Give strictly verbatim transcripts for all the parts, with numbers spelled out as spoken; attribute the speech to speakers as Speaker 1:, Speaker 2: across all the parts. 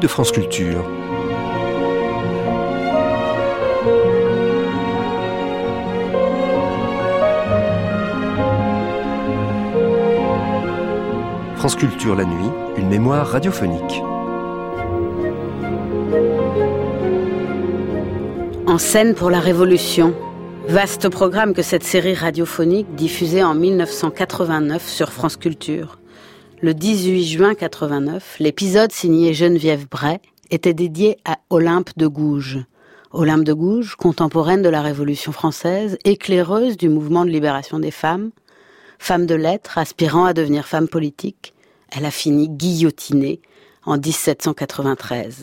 Speaker 1: de France Culture. France Culture la nuit, une mémoire radiophonique.
Speaker 2: En scène pour la Révolution. Vaste programme que cette série radiophonique diffusée en mille neuf cent quatre-vingt-neuf sur France Culture. Le dix-huit juin quatre-vingt-neuf, l'épisode signé Geneviève Bray était dédié à Olympe de Gouges. Olympe de Gouges, contemporaine de la Révolution française, éclaireuse du mouvement de libération des femmes, femme de lettres, aspirant à devenir femme politique, elle a fini guillotinée en dix-sept cent quatre-vingt-treize.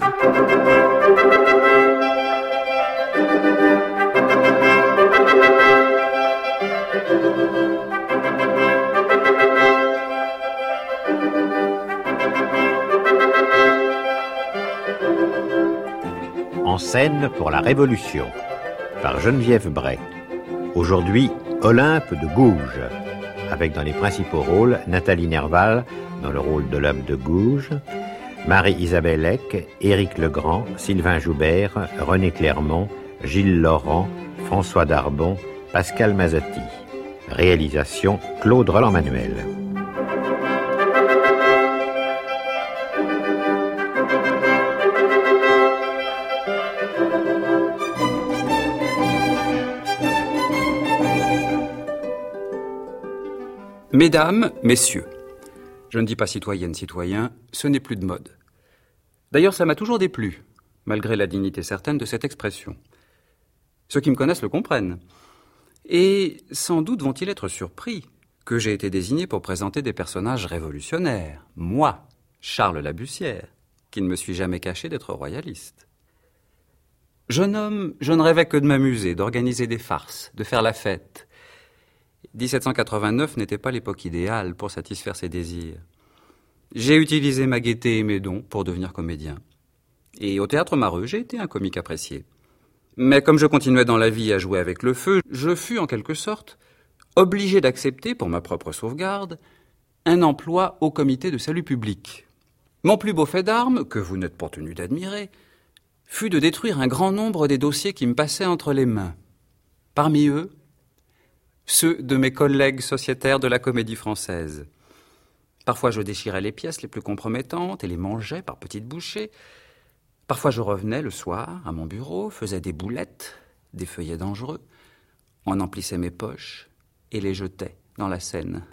Speaker 3: En scène pour la Révolution, par Geneviève Bray. Aujourd'hui, Olympe de Gouges, avec dans les principaux rôles Nathalie Nerval dans le rôle d'Olympe de Gouges, Marie-Isabelle Eck, Éric Legrand, Sylvain Joubert, René Clermont, Gilles Laurent, François Darbon, Pascal Mazotti. Réalisation Claude Roland-Manuel.
Speaker 4: Mesdames, messieurs, je ne dis pas citoyennes, citoyens, ce n'est plus de mode. D'ailleurs, ça m'a toujours déplu, malgré la dignité certaine de cette expression. Ceux qui me connaissent le comprennent. Et sans doute vont-ils être surpris que j'ai été désigné pour présenter des personnages révolutionnaires. Moi, Charles Labussière, qui ne me suis jamais caché d'être royaliste. Jeune homme, je ne rêvais que de m'amuser, d'organiser des farces, de faire la fête. dix-sept cent quatre-vingt-neuf n'était pas l'époque idéale pour satisfaire ses désirs. J'ai utilisé ma gaieté et mes dons pour devenir comédien. Et au Théâtre Mareux, j'ai été un comique apprécié. Mais comme je continuais dans la vie à jouer avec le feu, je fus en quelque sorte obligé d'accepter, pour ma propre sauvegarde, un emploi au comité de salut public. Mon plus beau fait d'armes, que vous n'êtes pas tenu d'admirer, fut de détruire un grand nombre des dossiers qui me passaient entre les mains. Parmi eux, ceux de mes collègues sociétaires de la Comédie Française. Parfois, je déchirais les pièces les plus compromettantes et les mangeais par petites bouchées. Parfois, je revenais le soir à mon bureau, faisais des boulettes, des feuillets dangereux, en emplissais mes poches et les jetais dans la Seine.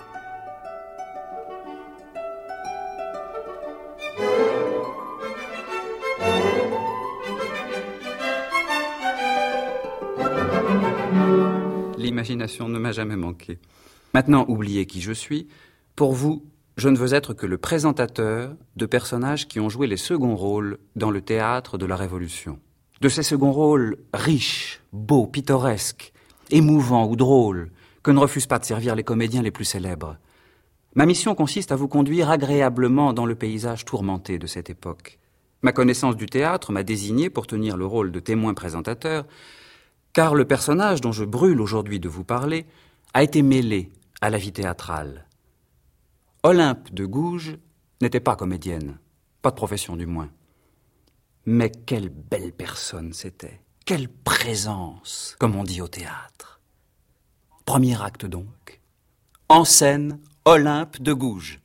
Speaker 4: L'imagination ne m'a jamais manqué. Maintenant, oubliez qui je suis. Pour vous, je ne veux être que le présentateur de personnages qui ont joué les seconds rôles dans le théâtre de la Révolution. De ces seconds rôles riches, beaux, pittoresques, émouvants ou drôles, que ne refusent pas de servir les comédiens les plus célèbres. Ma mission consiste à vous conduire agréablement dans le paysage tourmenté de cette époque. Ma connaissance du théâtre m'a désigné pour tenir le rôle de témoin présentateur, car le personnage dont je brûle aujourd'hui de vous parler a été mêlé à la vie théâtrale. Olympe de Gouges n'était pas comédienne, pas de profession du moins. Mais quelle belle personne c'était, quelle présence, comme on dit au théâtre. Premier acte donc, en scène, Olympe de Gouges.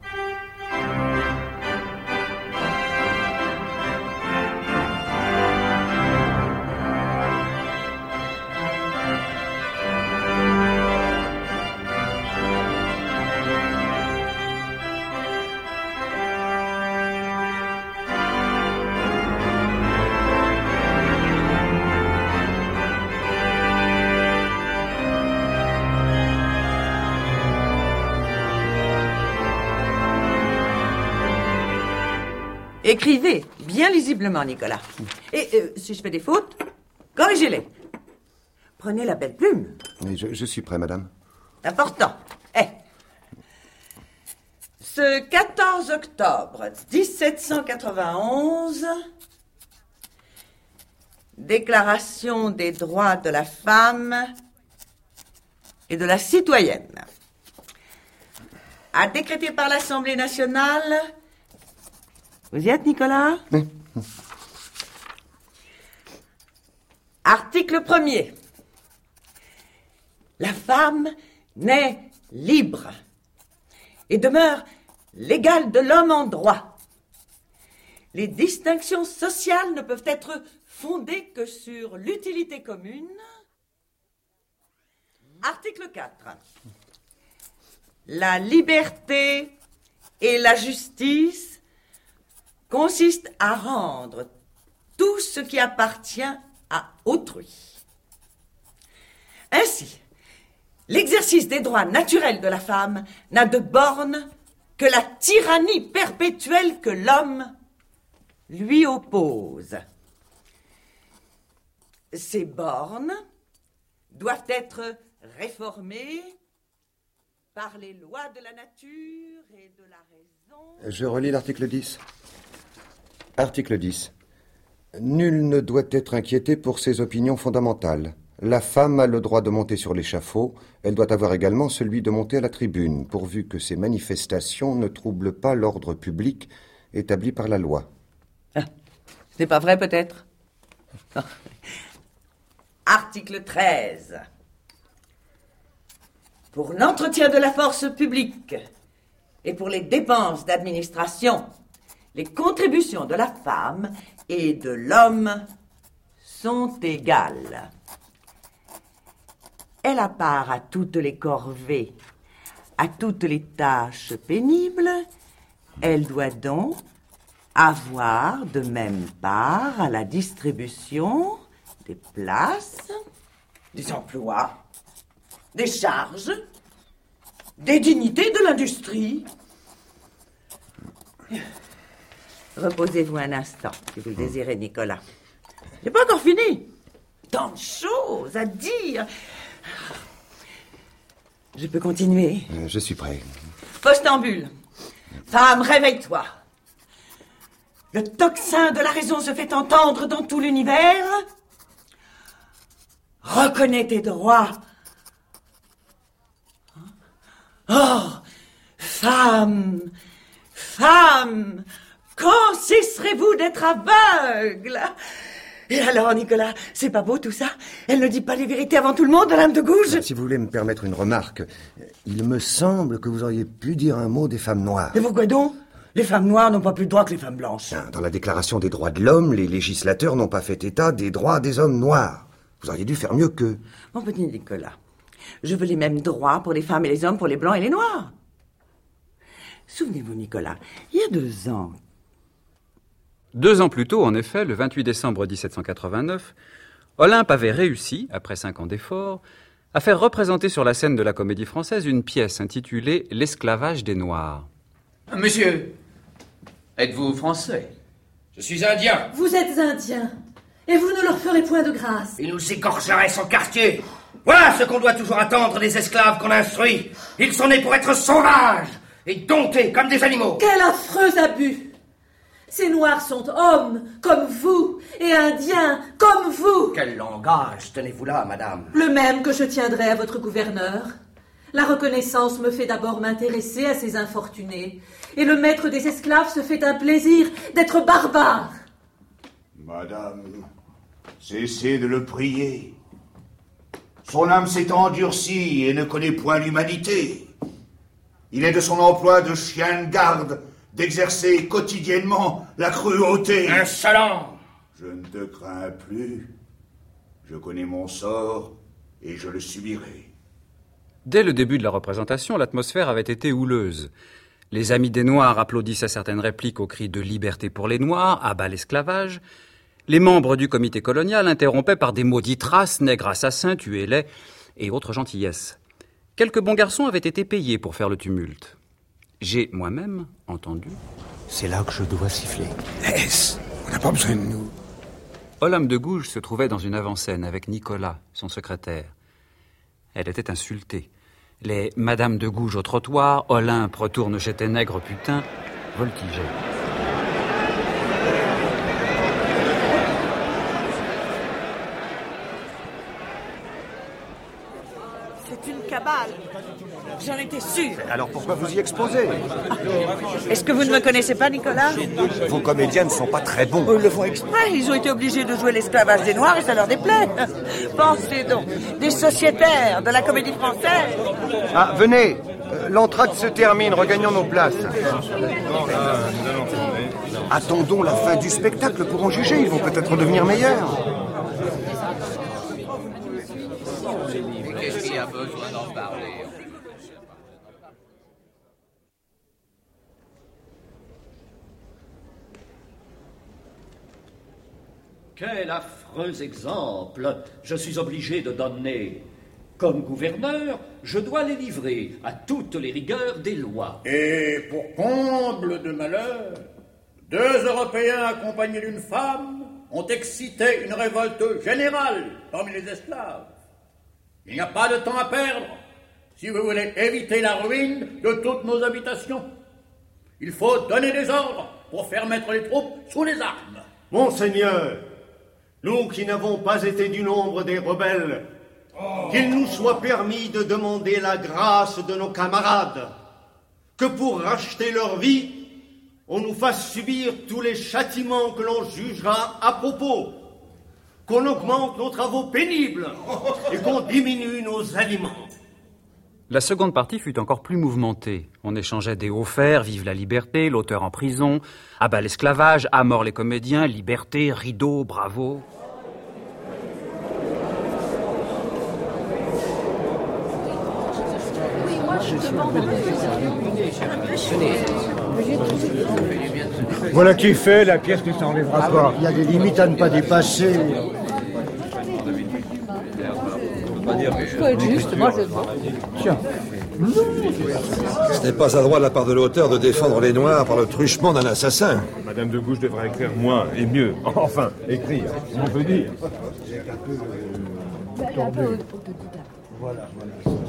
Speaker 5: Écrivez bien lisiblement, Nicolas. Et euh, si je fais des fautes, corrigez-les. Prenez la belle plume.
Speaker 6: Oui, je, je suis prêt, madame.
Speaker 5: Important. Eh. Ce quatorze octobre dix-sept cent quatre-vingt-onze, Déclaration des droits de la femme et de la citoyenne, a décrété par l'Assemblée nationale... Vous y êtes, Nicolas ?
Speaker 6: Oui,
Speaker 5: Article premier. La femme naît libre et demeure l'égale de l'homme en droit. Les distinctions sociales ne peuvent être fondées que sur l'utilité commune. Article quatre. La liberté et la justice consistent à rendre tout ce qui appartient à autrui. Ainsi, l'exercice des droits naturels de la femme n'a de borne que la tyrannie perpétuelle que l'homme lui oppose. Ces bornes doivent être réformées par les lois de la nature et de la raison.
Speaker 6: Je relis l'article dix. Article dix. Nul ne doit être inquiété pour ses opinions fondamentales. La femme a le droit de monter sur l'échafaud. Elle doit avoir également celui de monter à la tribune, pourvu que ses manifestations ne troublent pas l'ordre public établi par la loi.
Speaker 5: Ah, ce n'est pas vrai, peut-être? Article treize. Pour l'entretien de la force publique et pour les dépenses d'administration, les contributions de la femme et de l'homme sont égales. Elle a part à toutes les corvées, à toutes les tâches pénibles. Elle doit donc avoir de même part à la distribution des places, des emplois, des charges, des dignités de l'industrie. Reposez-vous un instant, si vous le désirez, Nicolas. Je n'ai pas encore fini. Tant de choses à dire. Je peux continuer?
Speaker 6: Euh, je suis prêt.
Speaker 5: Postambule. Femme, réveille-toi. Le tocsin de la raison se fait entendre dans tout l'univers. Reconnais tes droits. Oh, femme, femme, quand cesserez-vous d'être aveugle? Et alors, Nicolas, c'est pas beau tout ça? Elle ne dit pas les vérités avant tout le monde, Madame de Gouges?
Speaker 6: Si vous voulez me permettre une remarque, il me semble que vous auriez pu dire un mot des femmes noires.
Speaker 5: Et pourquoi donc? Les femmes noires n'ont pas plus de droits que les femmes blanches.
Speaker 6: Dans la Déclaration des droits de l'homme, les législateurs n'ont pas fait état des droits des hommes noirs. Vous auriez dû faire mieux qu'eux.
Speaker 5: Mon petit Nicolas, je veux les mêmes droits pour les femmes et les hommes, pour les blancs et les noirs. Souvenez-vous, Nicolas, il y a deux ans...
Speaker 4: Deux ans plus tôt, en effet, le vingt-huit décembre dix-sept cent quatre-vingt-neuf, Olympe avait réussi, après cinq ans d'efforts, à faire représenter sur la scène de la Comédie Française une pièce intitulée « L'esclavage des Noirs ».
Speaker 7: Monsieur, êtes-vous français? Je suis indien.
Speaker 8: Vous êtes indien, et vous ne leur ferez point de grâce.
Speaker 7: Il nous égorgerait son quartier. Voilà ce qu'on doit toujours attendre des esclaves qu'on instruit. Ils sont nés pour être sauvages et domptés comme des animaux.
Speaker 8: Quel affreux abus! Ces Noirs sont hommes, comme vous, et Indiens, comme vous.
Speaker 7: Quel langage tenez-vous là, madame?
Speaker 8: Le même que je tiendrai à votre gouverneur. La reconnaissance me fait d'abord m'intéresser à ces infortunés, et le maître des esclaves se fait un plaisir d'être barbare.
Speaker 9: Madame, cessez de le prier. Son âme s'est endurcie et ne connaît point l'humanité. Il est de son emploi de chien de garde d'exercer quotidiennement la cruauté.
Speaker 7: Insolent!
Speaker 9: Je ne te crains plus. Je connais mon sort et je le subirai.
Speaker 4: Dès le début de la représentation, l'atmosphère avait été houleuse. Les amis des Noirs applaudissaient certaines répliques au cri de « Liberté pour les Noirs »,« À bas l'esclavage ». Les membres du comité colonial interrompaient par des maudites races, nègres assassins, tuez-les, et autres gentillesses. Quelques bons garçons avaient été payés pour faire le tumulte. J'ai moi-même entendu...
Speaker 6: C'est là que je dois siffler. Laisse, on n'a pas besoin de nous.
Speaker 4: Olympe de Gouges se trouvait dans une avant-scène avec Nicolas, son secrétaire. Elle était insultée. Les Madame de Gouges au trottoir, Olympe retourne chez tes nègres putains, voltigeaient.
Speaker 5: C'est une balle. J'en étais sûre.
Speaker 6: Alors pourquoi vous y exposez?
Speaker 5: Est-ce que vous ne me connaissez pas, Nicolas?
Speaker 6: Vos comédiens ne sont pas très bons.
Speaker 5: Ils le font exprès. Ils ont été obligés de jouer l'esclavage des Noirs et ça leur déplaît. Pensez donc, des sociétaires de la comédie française.
Speaker 6: Ah, venez. Euh, L'entracte se termine. Regagnons nos places. Attendons la fin du spectacle pour en juger. Ils vont peut-être devenir meilleurs.
Speaker 10: Qu'est-ce qu'il y a besoin d'en parler?
Speaker 11: Quel affreux exemple je suis obligé de donner. Comme gouverneur, je dois les livrer à toutes les rigueurs des lois.
Speaker 12: Et pour comble de malheur, deux Européens accompagnés d'une femme ont excité une révolte générale parmi les esclaves. Il n'y a pas de temps à perdre si vous voulez éviter la ruine de toutes nos habitations. Il faut donner des ordres pour faire mettre les troupes sous les armes.
Speaker 13: Monseigneur, nous qui n'avons pas été du nombre des rebelles, oh. qu'il nous soit permis de demander la grâce de nos camarades, que pour racheter leur vie, on nous fasse subir tous les châtiments que l'on jugera à propos, qu'on augmente nos travaux pénibles et qu'on diminue nos aliments.
Speaker 4: La seconde partie fut encore plus mouvementée. On échangeait des hauts fers, vive la liberté, l'auteur en prison, à bas l'esclavage, à mort les comédiens, liberté, rideau, bravo.
Speaker 14: Voilà qui est fait, la pièce ne s'enlèvera pas. Il y a des limites à ne pas dépasser.
Speaker 15: Je peux être juste, moi je...
Speaker 14: Tiens.
Speaker 16: Ce n'est pas à droit de la part de l'auteur de défendre les Noirs par le truchement d'un assassin.
Speaker 17: Madame de Gouges devrait écrire moins et mieux. Enfin, écrire, si on peut dire.
Speaker 14: Voilà, voilà.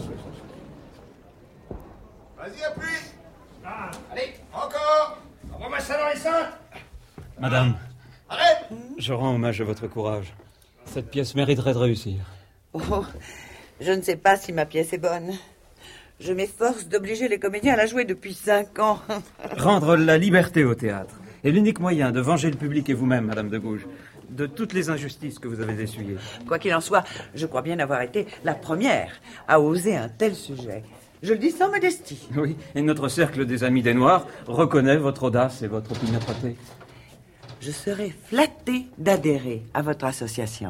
Speaker 9: Vas-y, appuie. Ah. Allez, encore. Envoie-moi ça dans les cinq.
Speaker 18: Madame,
Speaker 9: arrête.
Speaker 18: Je rends hommage à votre courage. Cette pièce mériterait de réussir.
Speaker 5: Oh, je ne sais pas si ma pièce est bonne. Je m'efforce d'obliger les comédiens à la jouer depuis cinq ans.
Speaker 18: Rendre la liberté au théâtre est l'unique moyen de venger le public et vous-même, Madame de Gouges, de toutes les injustices que vous avez essuyées.
Speaker 5: Quoi qu'il en soit, je crois bien avoir été la première à oser un tel sujet. Je le dis sans modestie.
Speaker 18: Oui, et notre cercle des Amis des Noirs reconnaît votre audace et votre opiniâtreté.
Speaker 5: Je serai flattée d'adhérer à votre association.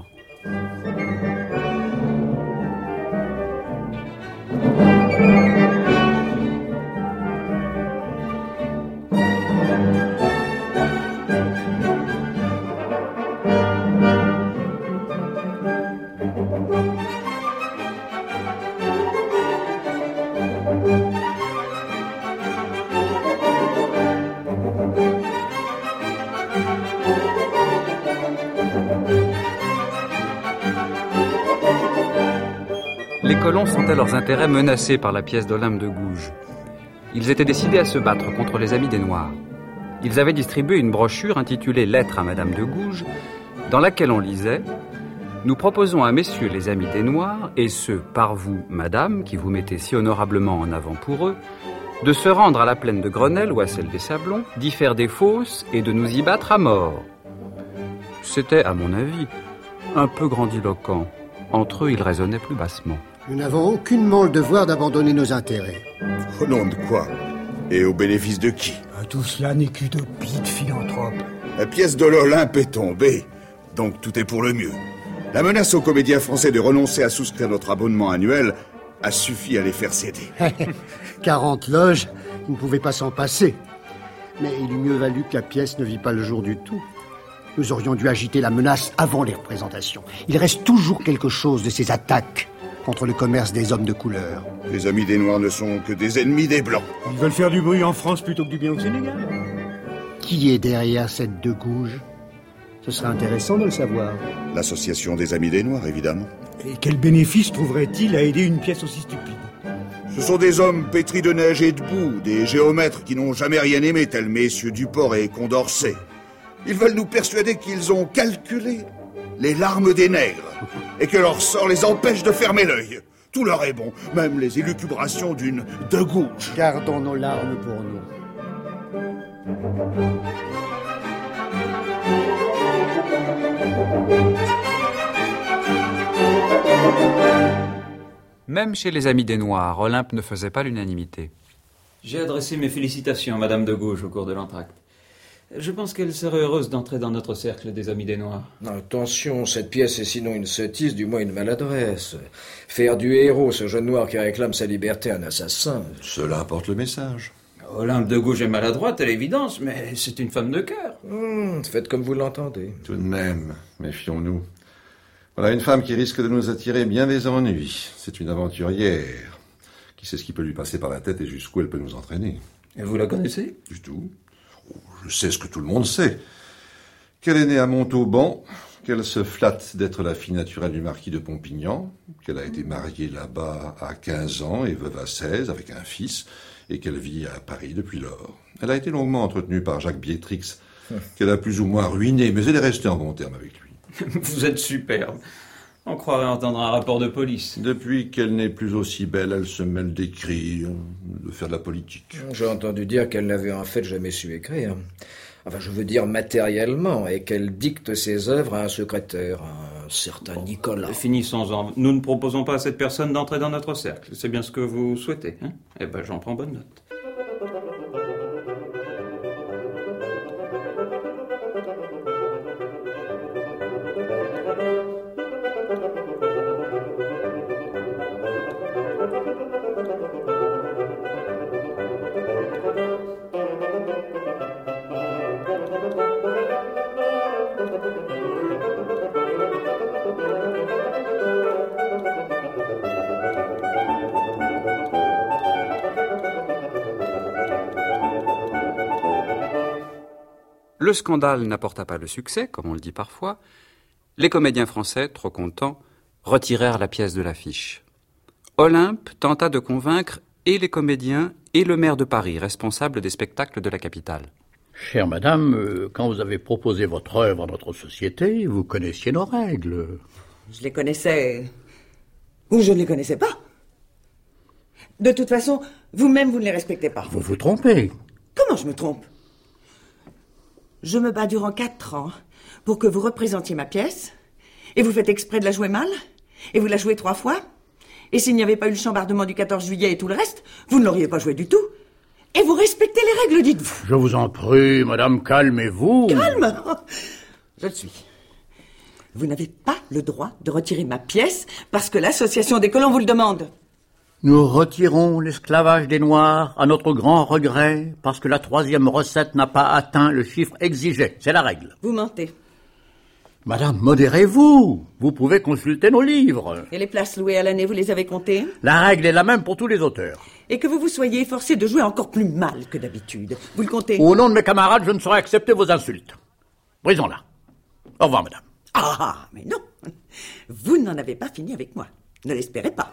Speaker 4: Les colons sentaient leurs intérêts menacés par la pièce d'Olympe de Gouges. Ils étaient décidés à se battre contre les Amis des Noirs. Ils avaient distribué une brochure intitulée « Lettre à Madame de Gouges », dans laquelle on lisait « Nous proposons à messieurs les Amis des Noirs, et ceux par vous, madame, qui vous mettez si honorablement en avant pour eux, de se rendre à la plaine de Grenelle ou à celle des Sablons, d'y faire des fosses et de nous y battre à mort. » C'était, à mon avis, un peu grandiloquent. Entre eux, ils raisonnaient plus bassement.
Speaker 14: Nous n'avons aucunement le devoir d'abandonner nos intérêts.
Speaker 9: Au nom de quoi? Et au bénéfice de qui?
Speaker 14: Tout cela n'est qu'utopie de philanthrope.
Speaker 9: La pièce de l'Olympe est tombée, donc tout est pour le mieux. La menace aux comédiens français de renoncer à souscrire notre abonnement annuel a suffi à les faire céder.
Speaker 14: quarante loges, vous ne pouvez pas s'en passer. Mais il eût mieux valu que la pièce ne vit pas le jour du tout. Nous aurions dû agiter la menace avant les représentations. Il reste toujours quelque chose de ces attaques contre le commerce des hommes de couleur.
Speaker 9: Les Amis des Noirs ne sont que des ennemis des Blancs.
Speaker 14: Ils veulent faire du bruit en France plutôt que du bien au Sénégal. Qui est derrière cette de Gouges? Ce serait intéressant de le savoir.
Speaker 9: L'association des Amis des Noirs, évidemment.
Speaker 14: Et quel bénéfice trouverait-il à aider une pièce aussi stupide?
Speaker 9: Ce sont des hommes pétris de neige et de boue, des géomètres qui n'ont jamais rien aimé, tels messieurs Duport et Condorcet. Ils veulent nous persuader qu'ils ont calculé les larmes des nègres et que leur sort les empêche de fermer l'œil. Tout leur est bon, même les élucubrations d'une de Gouges.
Speaker 14: Gardons nos larmes pour nous.
Speaker 4: Même chez les Amis des Noirs, Olympe ne faisait pas l'unanimité.
Speaker 18: J'ai adressé mes félicitations à Madame de Gouges au cours de l'entracte. Je pense qu'elle serait heureuse d'entrer dans notre cercle des Amis des Noirs.
Speaker 19: Attention, cette pièce est sinon une sottise, du moins une maladresse. Faire du héros ce jeune noir qui réclame sa liberté à un assassin.
Speaker 16: Cela apporte le message.
Speaker 18: Olympe de Gouges est maladroite, à l'évidence, mais c'est une femme de cœur.
Speaker 19: Mmh, faites comme vous l'entendez.
Speaker 16: Tout de même, méfions-nous. Voilà une femme qui risque de nous attirer bien des ennuis. C'est une aventurière. Qui sait ce qui peut lui passer par la tête et jusqu'où elle peut nous entraîner?
Speaker 18: Et vous la connaissez?
Speaker 16: Du tout. Oh, je sais ce que tout le monde sait. Qu'elle est née à Montauban, qu'elle se flatte d'être la fille naturelle du marquis de Pompignan, qu'elle a été mariée là-bas à quinze ans et veuve à seize avec un fils, et qu'elle vit à Paris depuis lors. Elle a été longuement entretenue par Jacques Biétrix, qu'elle a plus ou moins ruiné, mais elle est restée en bon terme avec lui.
Speaker 18: Vous êtes superbe. On croirait entendre un rapport de police.
Speaker 16: Depuis qu'elle n'est plus aussi belle, elle se mêle d'écrire, de faire de la politique.
Speaker 19: J'ai entendu dire qu'elle n'avait en fait jamais su écrire. Enfin, je veux dire matériellement, et qu'elle dicte ses œuvres à un secrétaire, un certain bon, Nicolas.
Speaker 18: Finissons-en. Nous ne proposons pas à cette personne d'entrer dans notre cercle. C'est bien ce que vous souhaitez, hein? Eh ben, j'en prends bonne note.
Speaker 4: Le scandale n'apporta pas le succès, comme on le dit parfois. Les comédiens français, trop contents, retirèrent la pièce de l'affiche. Olympe tenta de convaincre et les comédiens et le maire de Paris, responsable des spectacles de la capitale.
Speaker 20: Chère madame, euh, quand vous avez proposé votre œuvre à notre société, vous connaissiez nos règles.
Speaker 5: Je les connaissais... ou je ne les connaissais pas. De toute façon, vous-même, vous ne les respectez pas.
Speaker 20: Vous vous trompez.
Speaker 5: Comment je me trompe? Je me bats durant quatre ans pour que vous représentiez ma pièce, et vous faites exprès de la jouer mal, et vous la jouez trois fois, et s'il n'y avait pas eu le chambardement du quatorze juillet et tout le reste, vous ne l'auriez pas joué du tout. Et vous respectez les règles, dites-vous.
Speaker 20: Je vous en prie, madame, calmez-vous.
Speaker 5: Calme. Je le suis. Vous n'avez pas le droit de retirer ma pièce parce que l'association des colons vous le demande.
Speaker 20: Nous retirons l'esclavage des Noirs à notre grand regret parce que la troisième recette n'a pas atteint le chiffre exigé. C'est la règle.
Speaker 5: Vous mentez.
Speaker 20: Madame, modérez-vous. Vous pouvez consulter nos livres.
Speaker 5: Et les places louées à l'année, vous les avez comptées?
Speaker 20: La règle est la même pour tous les auteurs.
Speaker 5: Et que vous vous soyez forcé de jouer encore plus mal que d'habitude. Vous le comptez?
Speaker 20: Au nom de mes camarades, je ne saurais accepter vos insultes. Brisons-la. Au revoir, madame.
Speaker 5: Ah, mais non. Vous n'en avez pas fini avec moi. Ne l'espérez pas.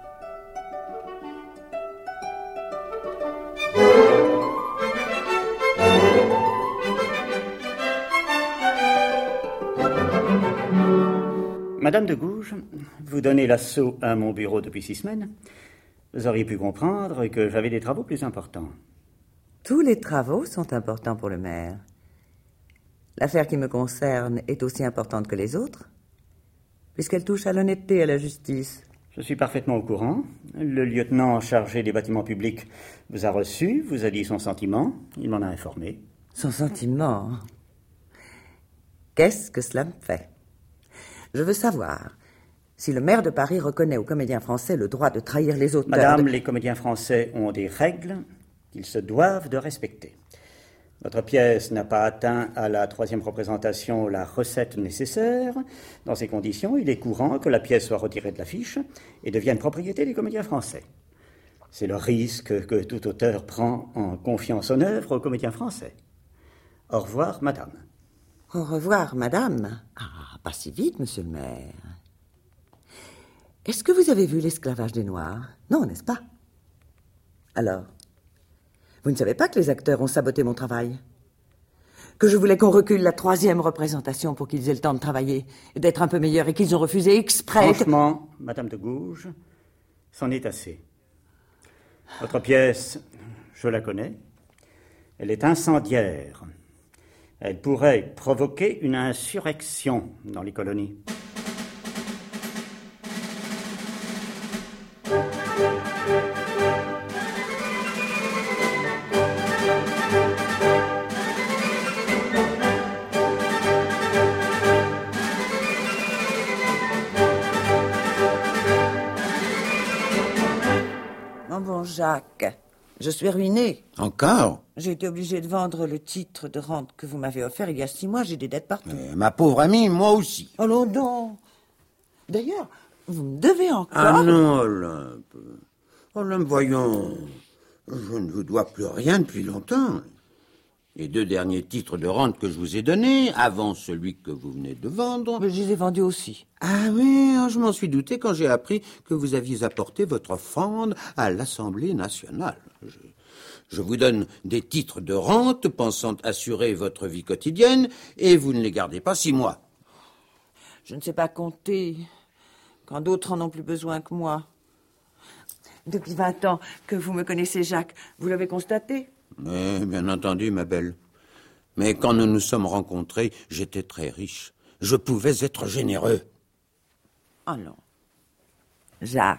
Speaker 21: Madame de Gouges, vous donnez l'assaut à mon bureau depuis six semaines. Vous auriez pu comprendre que j'avais des travaux plus importants.
Speaker 5: Tous les travaux sont importants pour le maire. L'affaire qui me concerne est aussi importante que les autres, puisqu'elle touche à l'honnêteté et à la justice.
Speaker 21: Je suis parfaitement au courant. Le lieutenant chargé des bâtiments publics vous a reçu, vous a dit son sentiment, il m'en a informé.
Speaker 5: Son sentiment? Qu'est-ce que cela me fait? Je veux savoir si le maire de Paris reconnaît aux comédiens français le droit de trahir les auteurs.
Speaker 21: Madame,
Speaker 5: de...
Speaker 21: les comédiens français ont des règles qu'ils se doivent de respecter. Votre pièce n'a pas atteint à la troisième représentation la recette nécessaire. Dans ces conditions, il est courant que la pièce soit retirée de l'affiche et devienne propriété des comédiens français. C'est le risque que tout auteur prend en confiant son œuvre aux comédiens français. Au revoir, madame.
Speaker 5: Au revoir, madame. Ah, pas si vite, monsieur le maire. Est-ce que vous avez vu l'esclavage des Noirs? Non, n'est-ce pas? Alors, vous ne savez pas que les acteurs ont saboté mon travail? Que je voulais qu'on recule la troisième représentation pour qu'ils aient le temps de travailler et d'être un peu meilleurs et qu'ils ont refusé exprès...
Speaker 21: Franchement, madame de Gouges, C'en est assez. Votre pièce, je la connais. Elle est incendiaire. Elle pourrait provoquer une insurrection dans les colonies.
Speaker 5: Bon, Jacques, je suis ruiné.
Speaker 1: Encore?
Speaker 5: J'ai été obligé de vendre le titre de rente que vous m'avez offert il y a six mois. J'ai des dettes partout.
Speaker 1: Euh, ma pauvre amie, moi aussi.
Speaker 5: Oh non, non. D'ailleurs, vous me devez encore.
Speaker 1: Ah non, Olympe. Olympe, voyons. Je ne vous dois plus rien depuis longtemps. Les deux derniers titres de rente que je vous ai donnés, avant celui que vous venez de vendre...
Speaker 5: Mais je les ai vendus aussi.
Speaker 1: Ah oui, je m'en suis douté quand j'ai appris que vous aviez apporté votre offrande à l'Assemblée nationale. Je, je vous donne des titres de rente pensant assurer votre vie quotidienne, et vous ne les gardez pas six mois.
Speaker 5: Je ne sais pas compter quand d'autres en ont plus besoin que moi. Depuis vingt ans que vous me connaissez, Jacques, vous l'avez constaté?
Speaker 1: Mais, bien entendu, ma belle. Mais quand nous nous sommes rencontrés, j'étais très riche. Je pouvais être généreux.
Speaker 5: Oh non. Jacques,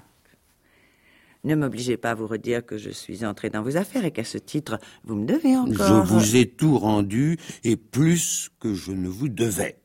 Speaker 5: ne m'obligez pas à vous redire que je suis entré dans vos affaires et qu'à ce titre, vous me devez encore.
Speaker 1: Je vous ai tout rendu et plus que je ne vous devais.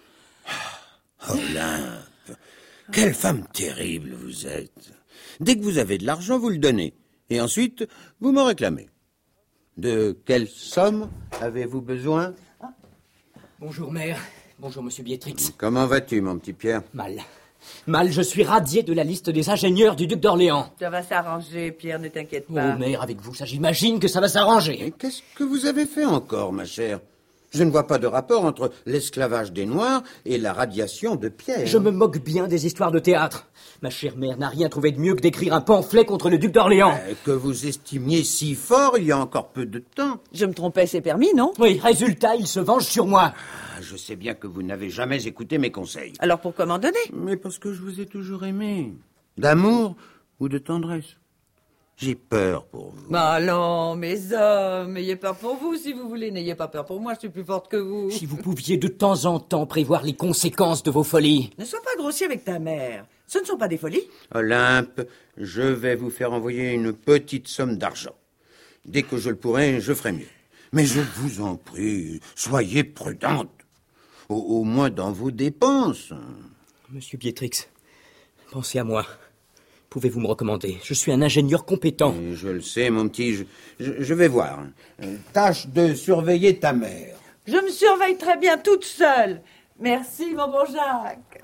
Speaker 1: Oh, Olympe, quelle femme terrible vous êtes. Dès que vous avez de l'argent, vous le donnez. Et ensuite, vous me réclamez. De quelle somme avez-vous besoin?
Speaker 22: Bonjour, mère. Bonjour, monsieur Biétrix.
Speaker 1: Comment vas-tu, mon petit Pierre?
Speaker 22: Mal. Mal, je suis radié de la liste des ingénieurs du duc d'Orléans.
Speaker 5: Ça va s'arranger, Pierre, ne t'inquiète pas.
Speaker 22: Oh, mère, avec vous, ça j'imagine que ça va s'arranger.
Speaker 1: Et qu'est-ce que vous avez fait encore, ma chère? Je ne vois pas de rapport entre l'esclavage des Noirs et la radiation de Pierre.
Speaker 22: Je me moque bien des histoires de théâtre. Ma chère mère n'a rien trouvé de mieux que d'écrire un pamphlet contre le duc d'Orléans.
Speaker 1: Euh, que vous estimiez si fort il y a encore peu de temps.
Speaker 5: Je me trompais, c'est permis, non?
Speaker 22: Oui, résultat, il se venge sur moi.
Speaker 1: Ah, je sais bien que vous n'avez jamais écouté mes conseils.
Speaker 5: Alors pourquoi m'en donner?
Speaker 1: Mais parce que je vous ai toujours aimé. D'amour ou de tendresse. J'ai peur pour vous.
Speaker 5: Bah non, mes hommes, n'ayez peur pour vous si vous voulez. N'ayez pas peur pour moi, je suis plus forte que vous.
Speaker 22: Si vous pouviez de temps en temps prévoir les conséquences de vos folies.
Speaker 5: Ne sois pas grossier avec ta mère. Ce ne sont pas des folies.
Speaker 1: Olympe, je vais vous faire envoyer une petite somme d'argent. Dès que je le pourrai, je ferai mieux. Mais je vous en prie, soyez prudente. Au, au moins dans vos dépenses.
Speaker 22: Monsieur Biétrix, pensez à moi. Pouvez-vous me recommander? Je suis un ingénieur compétent.
Speaker 1: Et je le sais, mon petit, je, je, je vais voir. Tâche de surveiller ta mère.
Speaker 5: Je me surveille très bien toute seule. Merci, mon bon Jacques.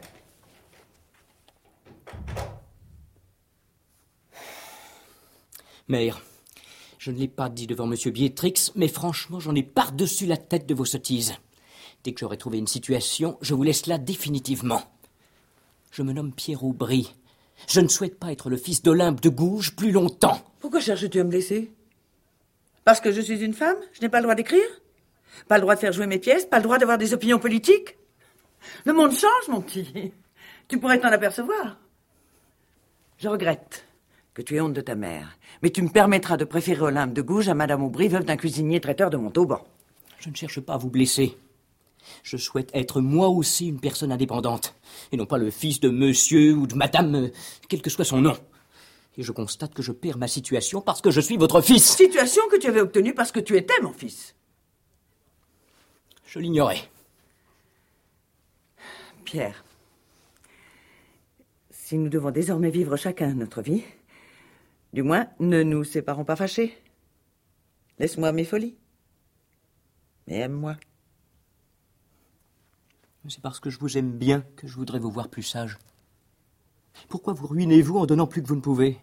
Speaker 22: Mère, je ne l'ai pas dit devant monsieur Biétrix, mais franchement, j'en ai par-dessus la tête de vos sottises. Dès que j'aurai trouvé une situation, je vous laisse là définitivement. Je me nomme Pierre Aubry. Je ne souhaite pas être le fils d'Olympe de Gouges plus longtemps.
Speaker 5: Pourquoi cherches-tu à me blesser? Parce que je suis une femme? Je n'ai pas le droit d'écrire? Pas le droit de faire jouer mes pièces? Pas le droit d'avoir des opinions politiques? Le monde change, mon petit. Tu pourrais t'en apercevoir. Je regrette que tu aies honte de ta mère, mais tu me permettras de préférer Olympe de Gouges à Madame Aubry, veuve d'un cuisinier traiteur de Montauban.
Speaker 22: Je ne cherche pas à vous blesser. Je souhaite être moi aussi une personne indépendante, et non pas le fils de monsieur ou de madame, quel que soit son nom. Et je constate que je perds ma situation parce que je suis votre fils.
Speaker 5: Situation que tu avais obtenue parce que tu étais mon fils.
Speaker 22: Je l'ignorais.
Speaker 5: Pierre, si nous devons désormais vivre chacun notre vie, du moins, ne nous séparons pas fâchés. Laisse-moi mes folies. Mais aime-moi.
Speaker 22: C'est parce que je vous aime bien que je voudrais vous voir plus sage. Pourquoi vous ruinez-vous en donnant plus que vous ne pouvez?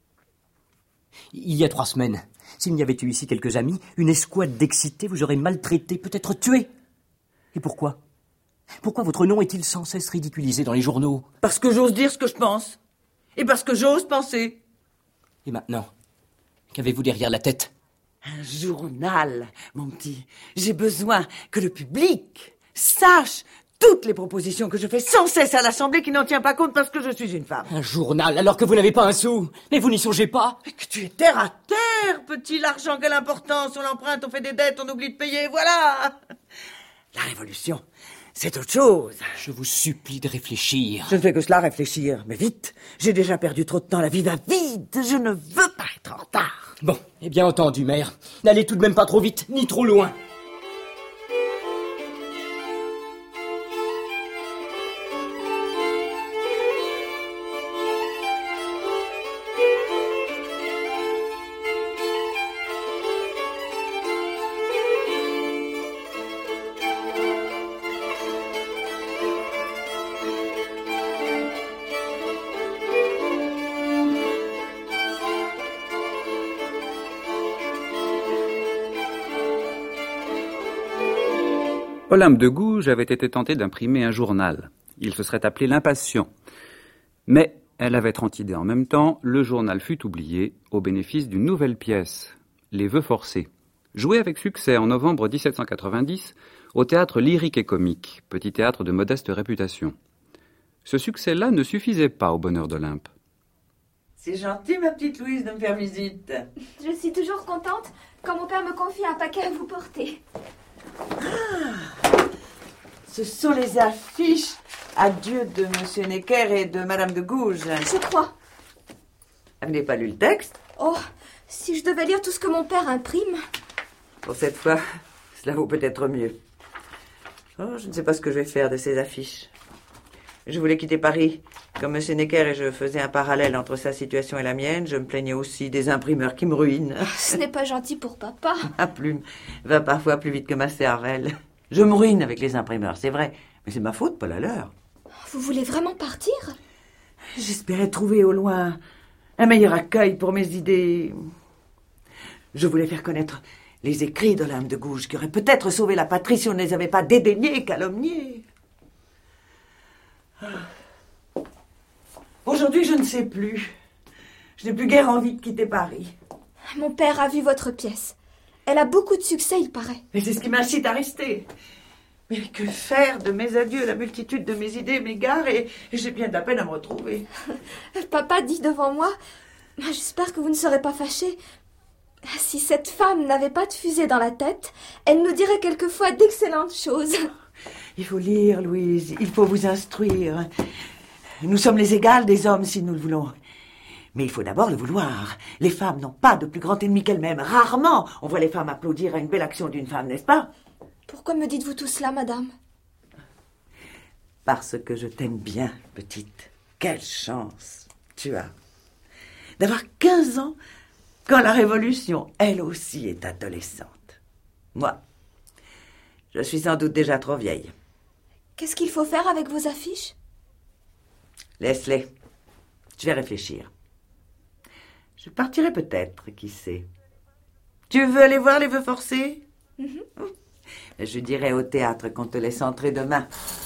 Speaker 22: Il y a trois semaines, s'il n'y avait eu ici quelques amis, une escouade d'excités vous aurait maltraité, peut-être tué. Et pourquoi? Pourquoi votre nom est-il sans cesse ridiculisé dans les journaux?
Speaker 5: Parce que j'ose dire ce que je pense. Et parce que j'ose penser.
Speaker 22: Et maintenant, qu'avez-vous derrière la tête?
Speaker 5: Un journal, mon petit. J'ai besoin que le public sache toutes les propositions que je fais sans cesse à l'Assemblée qui n'en tient pas compte parce que je suis une femme.
Speaker 22: Un journal, alors que vous n'avez pas un sou. Mais vous n'y songez pas.
Speaker 5: Mais que tu es terre à terre, petit. L'argent, quelle importance. On emprunte, on fait des dettes, on oublie de payer, voilà. La révolution, c'est autre chose.
Speaker 22: Je vous supplie de réfléchir.
Speaker 5: Je ne fais que cela, réfléchir. Mais vite, j'ai déjà perdu trop de temps, la vie va vite. Je ne veux pas être en retard.
Speaker 22: Bon, eh bien entendu, mère. N'allez tout de même pas trop vite, ni trop loin.
Speaker 4: Olympe de Gouges avait été tentée d'imprimer un journal. Il se serait appelé L'Impatient. Mais elle avait trente idées en même temps. Le journal fut oublié au bénéfice d'une nouvelle pièce, Les Vœux forcés, jouée avec succès en novembre dix-sept cent quatre-vingt-dix au théâtre Lyrique et Comique, petit théâtre de modeste réputation. Ce succès-là ne suffisait pas au bonheur d'Olympe.
Speaker 5: C'est gentil, ma petite Louise, de me faire visite.
Speaker 2: Je suis toujours contente quand mon père me confie un paquet à vous porter.
Speaker 5: Ah, ce sont les affiches Adieu de Monsieur Necker et de Madame de Gouges.
Speaker 2: Je crois.
Speaker 5: Vous n'avez pas lu le texte?
Speaker 2: Oh, si je devais lire tout ce que mon père imprime.
Speaker 5: Pour cette fois, cela vaut peut-être mieux. Oh, je ne sais pas ce que je vais faire de ces affiches. Je voulais quitter Paris. Comme Monsieur Necker et je faisais un parallèle entre sa situation et la mienne, je me plaignais aussi des imprimeurs qui me ruinent.
Speaker 2: Ce n'est pas gentil pour papa.
Speaker 5: Ma plume va parfois plus vite que ma cervelle. Je me ruine avec les imprimeurs, c'est vrai. Mais c'est ma faute, pas la leur.
Speaker 2: Vous voulez vraiment partir?
Speaker 5: J'espérais trouver au loin un meilleur accueil pour mes idées. Je voulais faire connaître les écrits d'Olympe de Gouges qui auraient peut-être sauvé la patrie si on ne les avait pas dédaignés et calomniés. Aujourd'hui, je ne sais plus. Je n'ai plus guère envie de quitter Paris.
Speaker 2: Mon père a vu votre pièce. Elle a beaucoup de succès, il paraît.
Speaker 5: Mais c'est ce qui m'incite à rester. Mais que faire de mes adieux? La multitude de mes idées m'égare et, et j'ai bien de la peine à me retrouver.
Speaker 2: Papa dit devant moi, j'espère que vous ne serez pas fâchés. Si cette femme n'avait pas de fusée dans la tête, elle nous dirait quelquefois d'excellentes choses.
Speaker 5: Il faut lire, Louise, il faut vous instruire. Nous sommes les égales des hommes si nous le voulons. Mais il faut d'abord le vouloir. Les femmes n'ont pas de plus grand ennemi qu'elles-mêmes. Rarement on voit les femmes applaudir à une belle action d'une femme, n'est-ce pas?
Speaker 2: Pourquoi me dites-vous tout cela, madame?
Speaker 5: Parce que je t'aime bien, petite. Quelle chance tu as d'avoir quinze ans quand la Révolution, elle aussi, est adolescente. Moi, je suis sans doute déjà trop vieille.
Speaker 2: Qu'est-ce qu'il faut faire avec vos affiches?
Speaker 5: Laisse-les. Je vais réfléchir. Je partirai peut-être, qui sait. Tu veux aller voir les vœux forcés? Mm-hmm. Je dirai au théâtre qu'on te laisse entrer demain.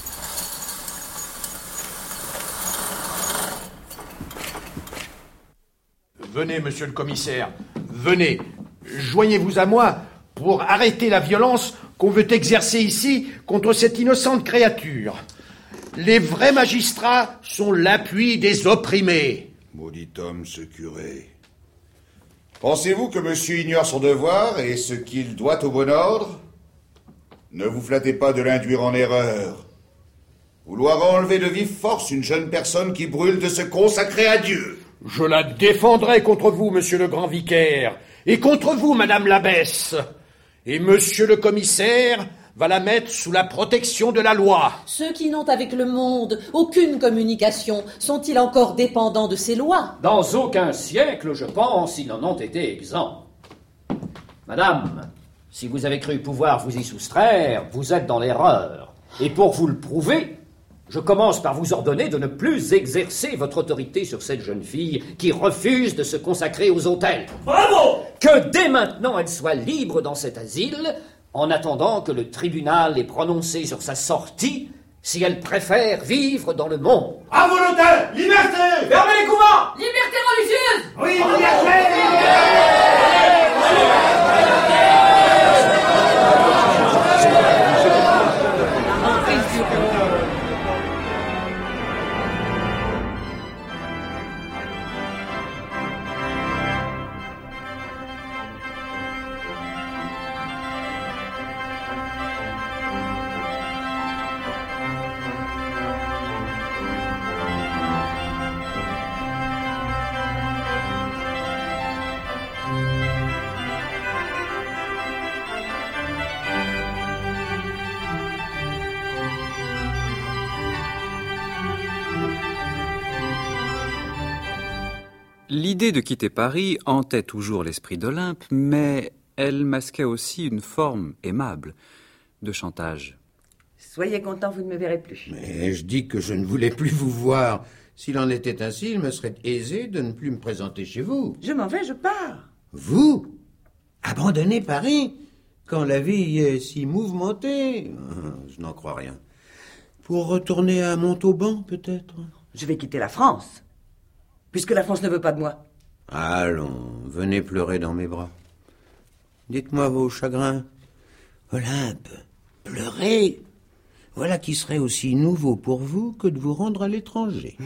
Speaker 3: Venez, monsieur le commissaire, venez. Joignez-vous à moi pour arrêter la violence qu'on veut exercer ici contre cette innocente créature. Les vrais magistrats sont l'appui des opprimés.
Speaker 9: Maudit homme, ce curé. Pensez-vous que monsieur ignore son devoir et ce qu'il doit au bon ordre? Ne vous flattez pas de l'induire en erreur. Vouloir enlever de vive force une jeune personne qui brûle de se consacrer à Dieu.
Speaker 3: Je la défendrai contre vous, monsieur le grand vicaire, et contre vous, madame l'abbesse. Et monsieur le commissaire va la mettre sous la protection de la loi.
Speaker 8: Ceux qui n'ont avec le monde aucune communication sont-ils encore dépendants de ces lois?
Speaker 11: Dans aucun siècle, je pense, ils n'en ont été exempts. Madame, si vous avez cru pouvoir vous y soustraire, vous êtes dans l'erreur. Et pour vous le prouver, je commence par vous ordonner de ne plus exercer votre autorité sur cette jeune fille qui refuse de se consacrer aux autels.
Speaker 3: Bravo!
Speaker 11: Que dès maintenant elle soit libre dans cet asile, en attendant que le tribunal ait prononcé sur sa sortie, si elle préfère vivre dans le monde.
Speaker 3: À volonté! Liberté! Fermez les couvents!
Speaker 8: Liberté religieuse!
Speaker 3: Oui, liberté!
Speaker 4: L'idée de quitter Paris hantait toujours l'esprit d'Olympe, mais elle masquait aussi une forme aimable de chantage.
Speaker 5: Soyez content, vous ne me verrez plus.
Speaker 1: Mais je dis que je ne voulais plus vous voir. S'il en était ainsi, il me serait aisé de ne plus me présenter chez vous.
Speaker 5: Je m'en vais, je pars.
Speaker 1: Vous? Abandonner Paris? Quand la vie est si mouvementée? Je n'en crois rien. Pour retourner à Montauban, peut-être?
Speaker 5: Je vais quitter la France, puisque la France ne veut pas de moi.
Speaker 1: Allons, venez pleurer dans mes bras. Dites-moi vos chagrins. Olympe, pleurez. Voilà qui serait aussi nouveau pour vous que de vous rendre à l'étranger.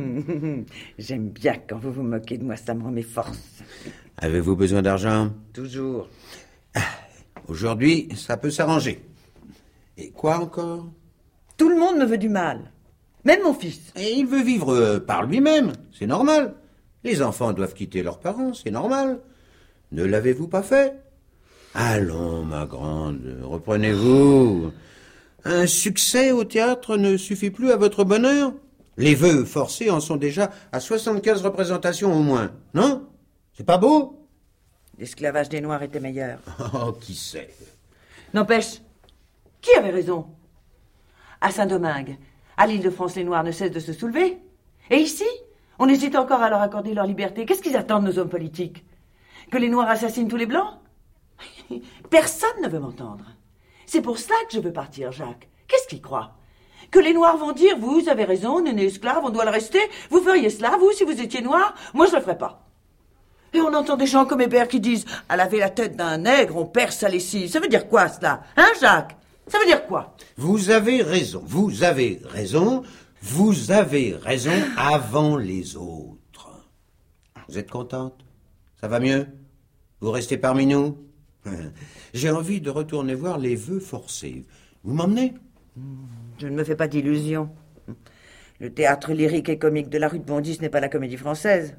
Speaker 5: J'aime bien quand vous vous moquez de moi, ça me rend mes forces.
Speaker 1: Avez-vous besoin d'argent?
Speaker 5: Toujours.
Speaker 1: Ah, aujourd'hui, ça peut s'arranger. Et quoi encore?
Speaker 5: Tout le monde me veut du mal. Même mon fils.
Speaker 1: Et il veut vivre euh, par lui-même, c'est normal. Les enfants doivent quitter leurs parents, c'est normal. Ne l'avez-vous pas fait? Allons, ma grande, reprenez-vous. Un succès au théâtre ne suffit plus à votre bonheur? Les vœux forcés en sont déjà à soixante-quinze représentations au moins, non? C'est pas beau?
Speaker 5: L'esclavage des Noirs était meilleur.
Speaker 1: Oh, qui sait?
Speaker 5: N'empêche, qui avait raison? À Saint-Domingue, à l'Île-de-France, les Noirs ne cessent de se soulever. Et ici, on hésite encore à leur accorder leur liberté. Qu'est-ce qu'ils attendent, nos hommes politiques? Que les Noirs assassinent tous les Blancs? Personne ne veut m'entendre. C'est pour cela que je veux partir, Jacques. Qu'est-ce qu'ils croient? Que les Noirs vont dire, vous avez raison, on est né esclave, on doit le rester. Vous feriez cela, vous, si vous étiez Noir? Moi, je le ferais pas. Et on entend des gens comme Hébert qui disent, à laver la tête d'un nègre, on perd sa lessive. Ça veut dire quoi, cela? Hein, Jacques? Ça veut dire quoi?
Speaker 1: Vous avez raison, vous avez raison, vous avez raison avant les autres. Vous êtes contente? Ça va mieux? Vous restez parmi nous? J'ai envie de retourner voir les vœux forcés. Vous m'emmenez?
Speaker 5: Je ne me fais pas d'illusions. Le théâtre lyrique et comique de la rue de Bondy, ce n'est pas la comédie française.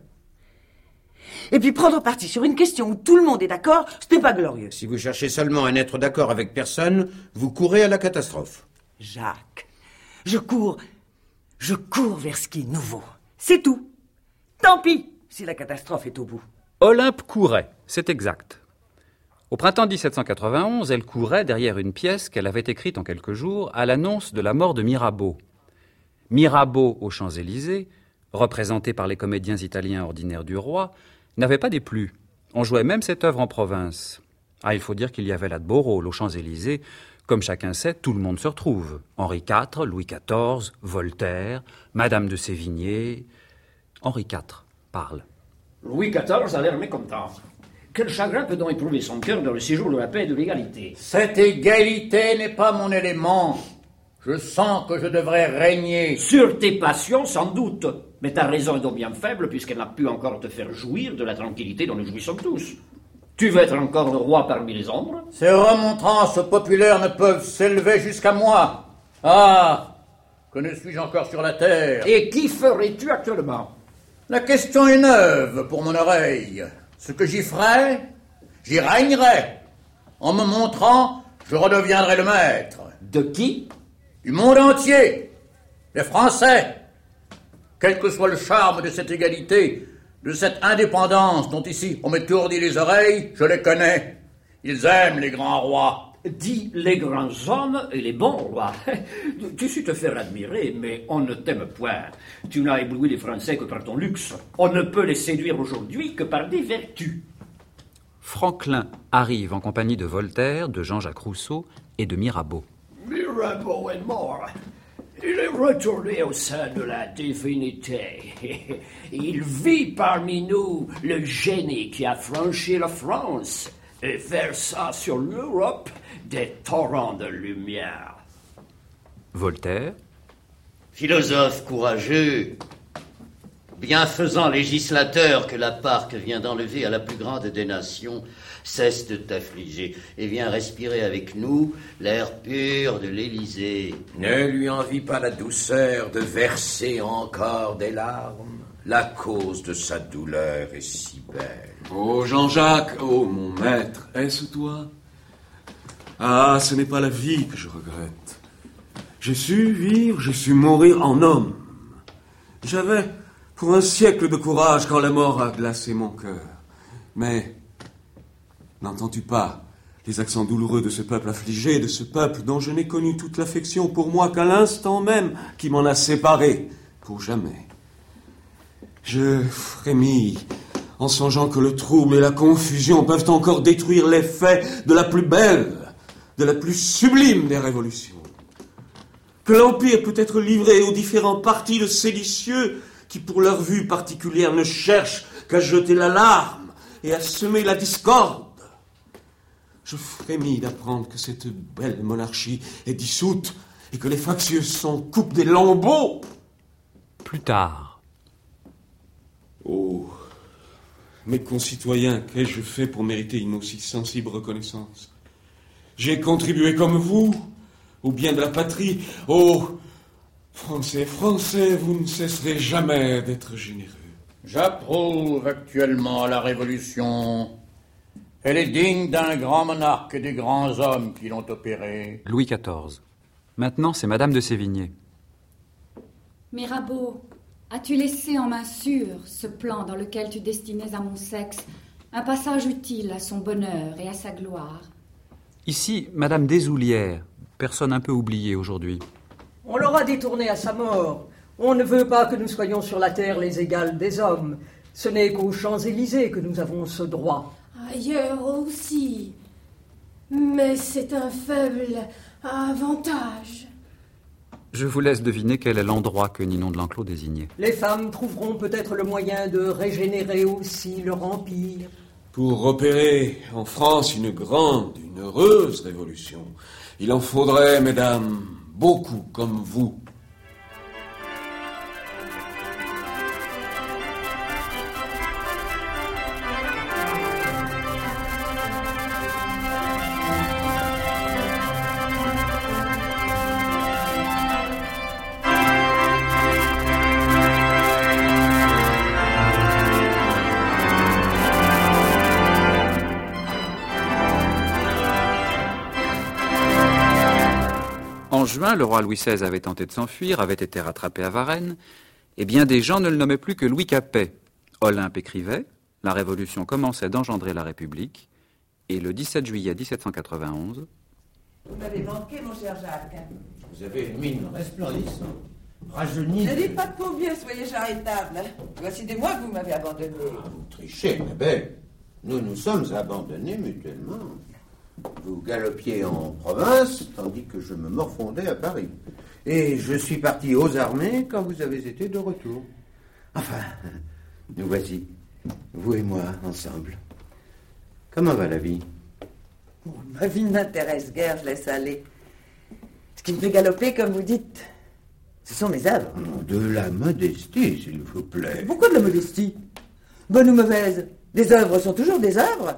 Speaker 5: Et puis prendre parti sur une question où tout le monde est d'accord, ce n'est pas glorieux.
Speaker 1: Si vous cherchez seulement à n'être d'accord avec personne, vous courez à la catastrophe.
Speaker 5: Jacques, je cours, je cours vers ce qui est nouveau. C'est tout. Tant pis si la catastrophe est au bout.
Speaker 4: Olympe courait, c'est exact. Au printemps dix-sept cent quatre-vingt-onze, elle courait derrière une pièce qu'elle avait écrite en quelques jours à l'annonce de la mort de Mirabeau. Mirabeau aux Champs-Élysées, représenté par les comédiens italiens ordinaires du roi, n'avait pas déplu. On jouait même cette œuvre en province. Ah, il faut dire qu'il y avait là de beaux rôles aux Champs-Élysées. Comme chacun sait, tout le monde se retrouve. Henri quatre, Louis quatorze, Voltaire, Madame de Sévigné. Henri quatre parle.
Speaker 11: Louis quatorze a l'air mécontent. Quel chagrin peut donc éprouver son cœur dans le séjour de la paix et de l'égalité?
Speaker 12: Cette égalité n'est pas mon élément. Je sens que je devrais régner.
Speaker 11: Sur tes passions, sans doute. Mais ta raison est donc bien faible, puisqu'elle n'a pu encore te faire jouir de la tranquillité dont nous jouissons tous. Tu veux être encore le roi parmi les ombres?
Speaker 12: Ces remontrances populaires ne peuvent s'élever jusqu'à moi. Ah, que ne suis-je encore sur la terre?
Speaker 11: Et qui ferais-tu actuellement?
Speaker 12: La question est neuve pour mon oreille. Ce que j'y ferai, j'y régnerai. En me montrant, je redeviendrai le maître.
Speaker 11: De qui?
Speaker 12: Du monde entier. Les Français. Quel que soit le charme de cette égalité, de cette indépendance dont ici on m'étourdit les oreilles, je les connais. Ils aiment les grands rois.
Speaker 11: Dis les grands hommes et les bons rois. Tu sais te faire admirer, mais on ne t'aime point. Tu n'as ébloui les Français que par ton luxe. On ne peut les séduire aujourd'hui que par des vertus.
Speaker 4: Franklin arrive en compagnie de Voltaire, de Jean-Jacques Rousseau et de Mirabeau.
Speaker 11: Mirabeau est mort. Il est retourné au sein de la divinité. Il vit parmi nous le génie qui a franchi la France et versa sur l'Europe des torrents de lumière.
Speaker 4: Voltaire.
Speaker 6: Philosophe courageux, bienfaisant législateur que la Parque vient d'enlever à la plus grande des nations, cesse de t'affliger et viens respirer avec nous l'air pur de l'Élysée.
Speaker 1: Ne lui envie pas la douceur de verser encore des larmes. La cause de sa douleur est si belle.
Speaker 7: Oh Jean-Jacques, oh mon maître, est-ce toi? Ah, ce n'est pas la vie que je regrette. J'ai su vivre, j'ai su mourir en homme. J'avais pour un siècle de courage quand la mort a glacé mon cœur. Mais n'entends-tu pas les accents douloureux de ce peuple affligé, de ce peuple dont je n'ai connu toute l'affection pour moi qu'à l'instant même qui m'en a séparé pour jamais? Je frémis en songeant que le trouble et la confusion peuvent encore détruire l'effet de la plus belle, de la plus sublime des révolutions. Que l'Empire peut être livré aux différents partis de séditieux qui, pour leur vue particulière, ne cherchent qu'à jeter l'alarme et à semer la discorde. Je frémis d'apprendre que cette belle monarchie est dissoute et que les factieux s'en coupent des lambeaux.
Speaker 4: Plus tard.
Speaker 7: Oh, mes concitoyens, qu'ai-je fait pour mériter une aussi sensible reconnaissance? J'ai contribué comme vous au bien de la patrie. Oh, Français, Français, vous ne cesserez jamais d'être généreux.
Speaker 12: J'approuve actuellement la Révolution. Elle est digne d'un grand monarque et des grands hommes qui l'ont opérée.
Speaker 4: Louis quatorze. Maintenant, c'est Madame de Sévigné.
Speaker 10: Mirabeau, as-tu laissé en main sûre ce plan dans lequel tu destinais à mon sexe un passage utile à son bonheur et à sa gloire?
Speaker 4: Ici, Madame Desoulières, personne un peu oubliée aujourd'hui.
Speaker 15: On l'aura détourné à sa mort. On ne veut pas que nous soyons sur la terre les égales des hommes. Ce n'est qu'aux Champs-Élysées que nous avons ce droit.
Speaker 13: Ailleurs aussi. Mais c'est un faible avantage.
Speaker 4: Je vous laisse deviner quel est l'endroit que Ninon de l'Enclos désignait.
Speaker 15: Les femmes trouveront peut-être le moyen de régénérer aussi leur empire.
Speaker 7: Pour opérer en France une grande, une heureuse révolution, il en faudrait, mesdames, beaucoup comme vous.
Speaker 4: En juin, le roi Louis seize avait tenté de s'enfuir, avait été rattrapé à Varennes, et bien des gens ne le nommaient plus que Louis Capet. Olympe écrivait, la Révolution commençait d'engendrer la République, et le dix-sept juillet dix-sept cent quatre-vingt-onze...
Speaker 5: Vous m'avez manqué, mon cher Jacques.
Speaker 1: Vous avez une mine resplendissante, rajeunie.
Speaker 5: Ne dites pas de combien, soyez charitable. Voici des mois que vous m'avez abandonné.
Speaker 1: Ah, vous trichez, ma belle. Nous nous sommes abandonnés mutuellement. Vous galopiez en province, tandis que je me morfondais à Paris. Et je suis parti aux armées quand vous avez été de retour. Enfin, nous voici, vous et moi, ensemble. Comment va la vie?
Speaker 5: Oh, ma vie ne m'intéresse guère, je laisse aller. Ce qui me fait galoper, comme vous dites, ce sont mes œuvres.
Speaker 1: De la modestie, s'il vous plaît.
Speaker 5: Pourquoi de la modestie? Bonne ou mauvaise, des œuvres sont toujours des œuvres.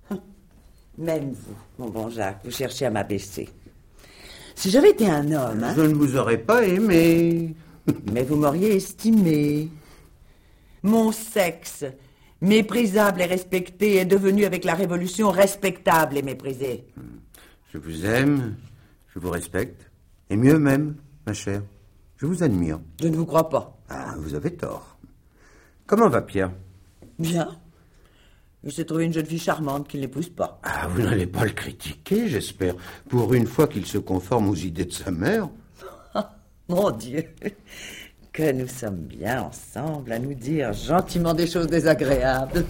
Speaker 5: Même vous, mon bon Jacques, vous cherchez à m'abaisser. Si j'avais été un homme... Hein,
Speaker 1: je ne vous aurais pas aimé.
Speaker 5: Mais vous m'auriez estimé. Mon sexe, méprisable et respecté, est devenu avec la Révolution respectable et méprisé.
Speaker 1: Je vous aime, je vous respecte, et mieux même, ma chère, je vous admire.
Speaker 5: Je ne vous crois pas.
Speaker 1: Ah, vous avez tort. Comment va Pierre?
Speaker 5: Bien. Il s'est trouvé une jeune fille charmante qui ne l'épouse pas.
Speaker 1: Ah, vous n'allez pas le critiquer, j'espère, pour une fois qu'il se conforme aux idées de sa mère.
Speaker 5: Mon Dieu, que nous sommes bien ensemble à nous dire gentiment des choses désagréables.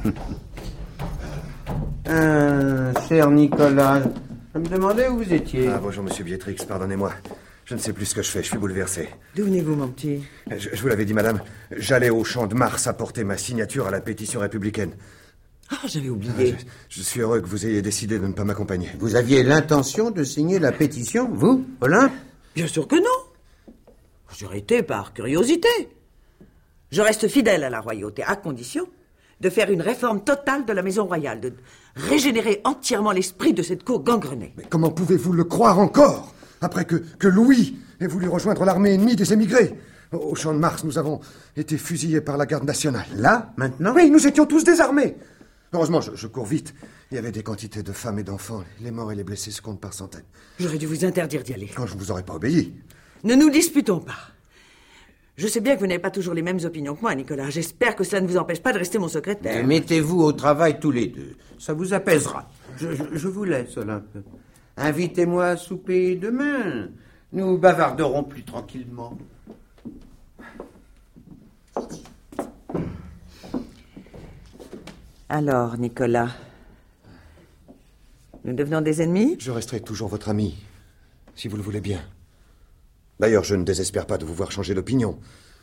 Speaker 1: Ah, cher Nicolas, je me demandais où vous étiez.
Speaker 23: Ah, bonjour, monsieur Bietrix, pardonnez-moi. Je ne sais plus ce que je fais, je suis bouleversé.
Speaker 5: D'où venez-vous, mon petit?
Speaker 23: je, je vous l'avais dit, madame, j'allais au Champ de Mars apporter ma signature à la pétition républicaine.
Speaker 5: Ah, j'avais oublié.
Speaker 23: Ah, je, je suis heureux que vous ayez décidé de ne pas m'accompagner.
Speaker 1: Vous aviez l'intention de signer la pétition, vous, Olympe?
Speaker 5: Bien sûr que non. J'aurais été par curiosité. Je reste fidèle à la royauté, à condition de faire une réforme totale de la maison royale, de régénérer entièrement l'esprit de cette cour gangrenée.
Speaker 23: Mais comment pouvez-vous le croire encore, après que, que Louis ait voulu rejoindre l'armée ennemie des émigrés? Au Champ de Mars, nous avons été fusillés par la garde nationale.
Speaker 1: Là, maintenant?
Speaker 23: Oui, nous étions tous désarmés. Heureusement, je, je cours vite. Il y avait des quantités de femmes et d'enfants. Les morts et les blessés se comptent par centaines.
Speaker 5: J'aurais dû vous interdire d'y aller.
Speaker 23: Quand je ne vous aurais pas obéi.
Speaker 5: Ne nous disputons pas. Je sais bien que vous n'avez pas toujours les mêmes opinions que moi, Nicolas. J'espère que cela ne vous empêche pas de rester mon secrétaire.
Speaker 1: Mais mettez-vous au travail tous les deux. Ça vous apaisera. Je, je, je vous laisse, Olympe. Invitez-moi à souper demain. Nous bavarderons plus tranquillement.
Speaker 5: Alors, Nicolas, nous devenons des ennemis?
Speaker 23: Je resterai toujours votre ami, si vous le voulez bien. D'ailleurs, je ne désespère pas de vous voir changer d'opinion.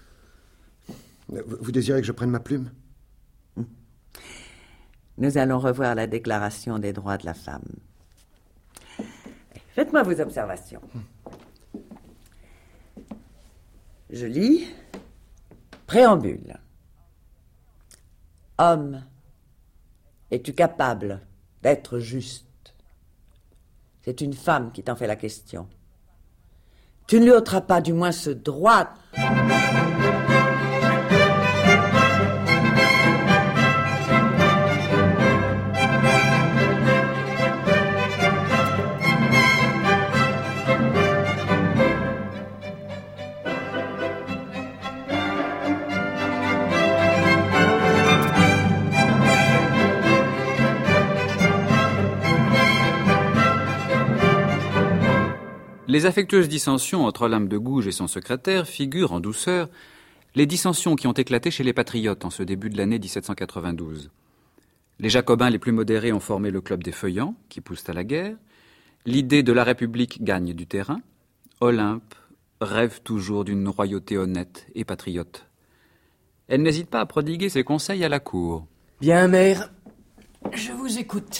Speaker 23: Vous désirez que je prenne ma plume?
Speaker 5: Nous allons revoir la Déclaration des droits de la femme. Faites-moi vos observations. Je lis. Préambule. Homme, es-tu capable d'être juste? C'est une femme qui t'en fait la question. Tu ne lui ôteras pas du moins ce droit.
Speaker 4: Les affectueuses dissensions entre Olympe de Gouges et son secrétaire figurent, en douceur, les dissensions qui ont éclaté chez les patriotes en ce début de l'année dix-sept cent quatre-vingt-douze. Les jacobins les plus modérés ont formé le club des feuillants, qui poussent à la guerre. L'idée de la République gagne du terrain. Olympe rêve toujours d'une royauté honnête et patriote. Elle n'hésite pas à prodiguer ses conseils à la cour.
Speaker 22: Bien, mère, je vous écoute.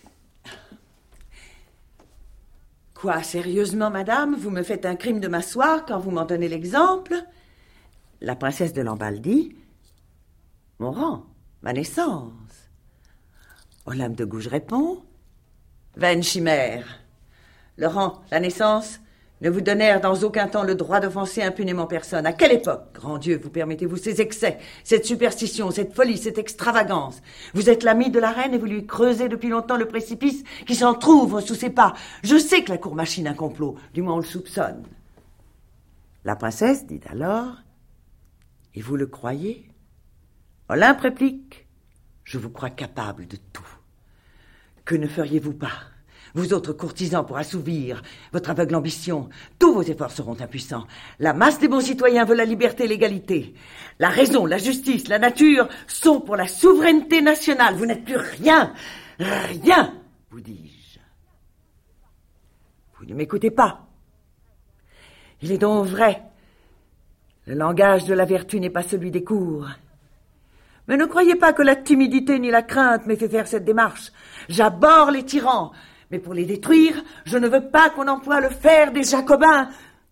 Speaker 5: Quoi, sérieusement, madame, vous me faites un crime de m'asseoir quand vous m'en donnez l'exemple? La princesse de Lambaldi, mon rang, ma naissance. Olympe de Gouges répond. Vaine chimère. Le rang, la naissance, ne vous donnèrent dans aucun temps le droit d'offenser impunément personne. À quelle époque, grand Dieu, vous permettez-vous ces excès, cette superstition, cette folie, cette extravagance? Vous êtes l'ami de la reine et vous lui creusez depuis longtemps le précipice qui s'entr'ouvre sous ses pas. Je sais que la cour machine un complot, du moins on le soupçonne. La princesse dit alors, et vous le croyez? Olympe réplique, je vous crois capable de tout. Que ne feriez-vous pas, vous autres courtisans, pour assouvir votre aveugle ambition? Tous vos efforts seront impuissants. La masse des bons citoyens veut la liberté et l'égalité. La raison, la justice, la nature sont pour la souveraineté nationale. Vous n'êtes plus rien, rien, vous dis-je. Vous ne m'écoutez pas. Il est donc vrai, le langage de la vertu n'est pas celui des cours. Mais ne croyez pas que la timidité ni la crainte m'aient fait faire cette démarche. J'abhorre les tyrans. Mais pour les détruire, je ne veux pas qu'on emploie le fer des Jacobins.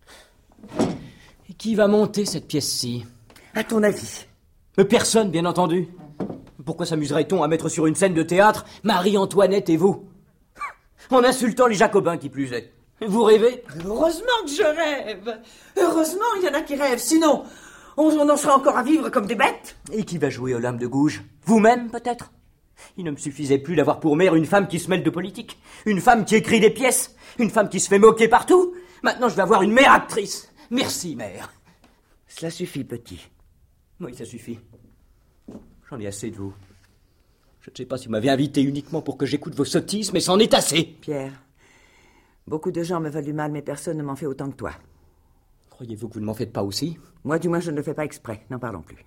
Speaker 22: Et qui va monter cette pièce-ci?
Speaker 5: À ton avis?
Speaker 22: Mais personne, bien entendu. Pourquoi s'amuserait-on à mettre sur une scène de théâtre Marie-Antoinette et vous? En insultant les Jacobins, qui plus est. Vous rêvez?
Speaker 5: Heureusement que je rêve. Heureusement, il y en a qui rêvent. Sinon, on, on en sera encore à vivre comme des bêtes.
Speaker 22: Et qui va jouer Olympe de Gouges? Vous-même, peut-être? Il ne me suffisait plus d'avoir pour mère une femme qui se mêle de politique, une femme qui écrit des pièces, une femme qui se fait moquer partout. Maintenant, je vais avoir une mère actrice. Merci, mère.
Speaker 5: Cela suffit, petit.
Speaker 22: Oui, ça suffit. J'en ai assez de vous. Je ne sais pas si vous m'avez invité uniquement pour que j'écoute vos sottises, mais c'en est assez.
Speaker 5: Pierre, beaucoup de gens me veulent du mal, mais personne ne m'en fait autant que toi.
Speaker 22: Croyez-vous que vous ne m'en faites pas aussi?
Speaker 5: Moi, du moins, je ne le fais pas exprès. N'en parlons plus.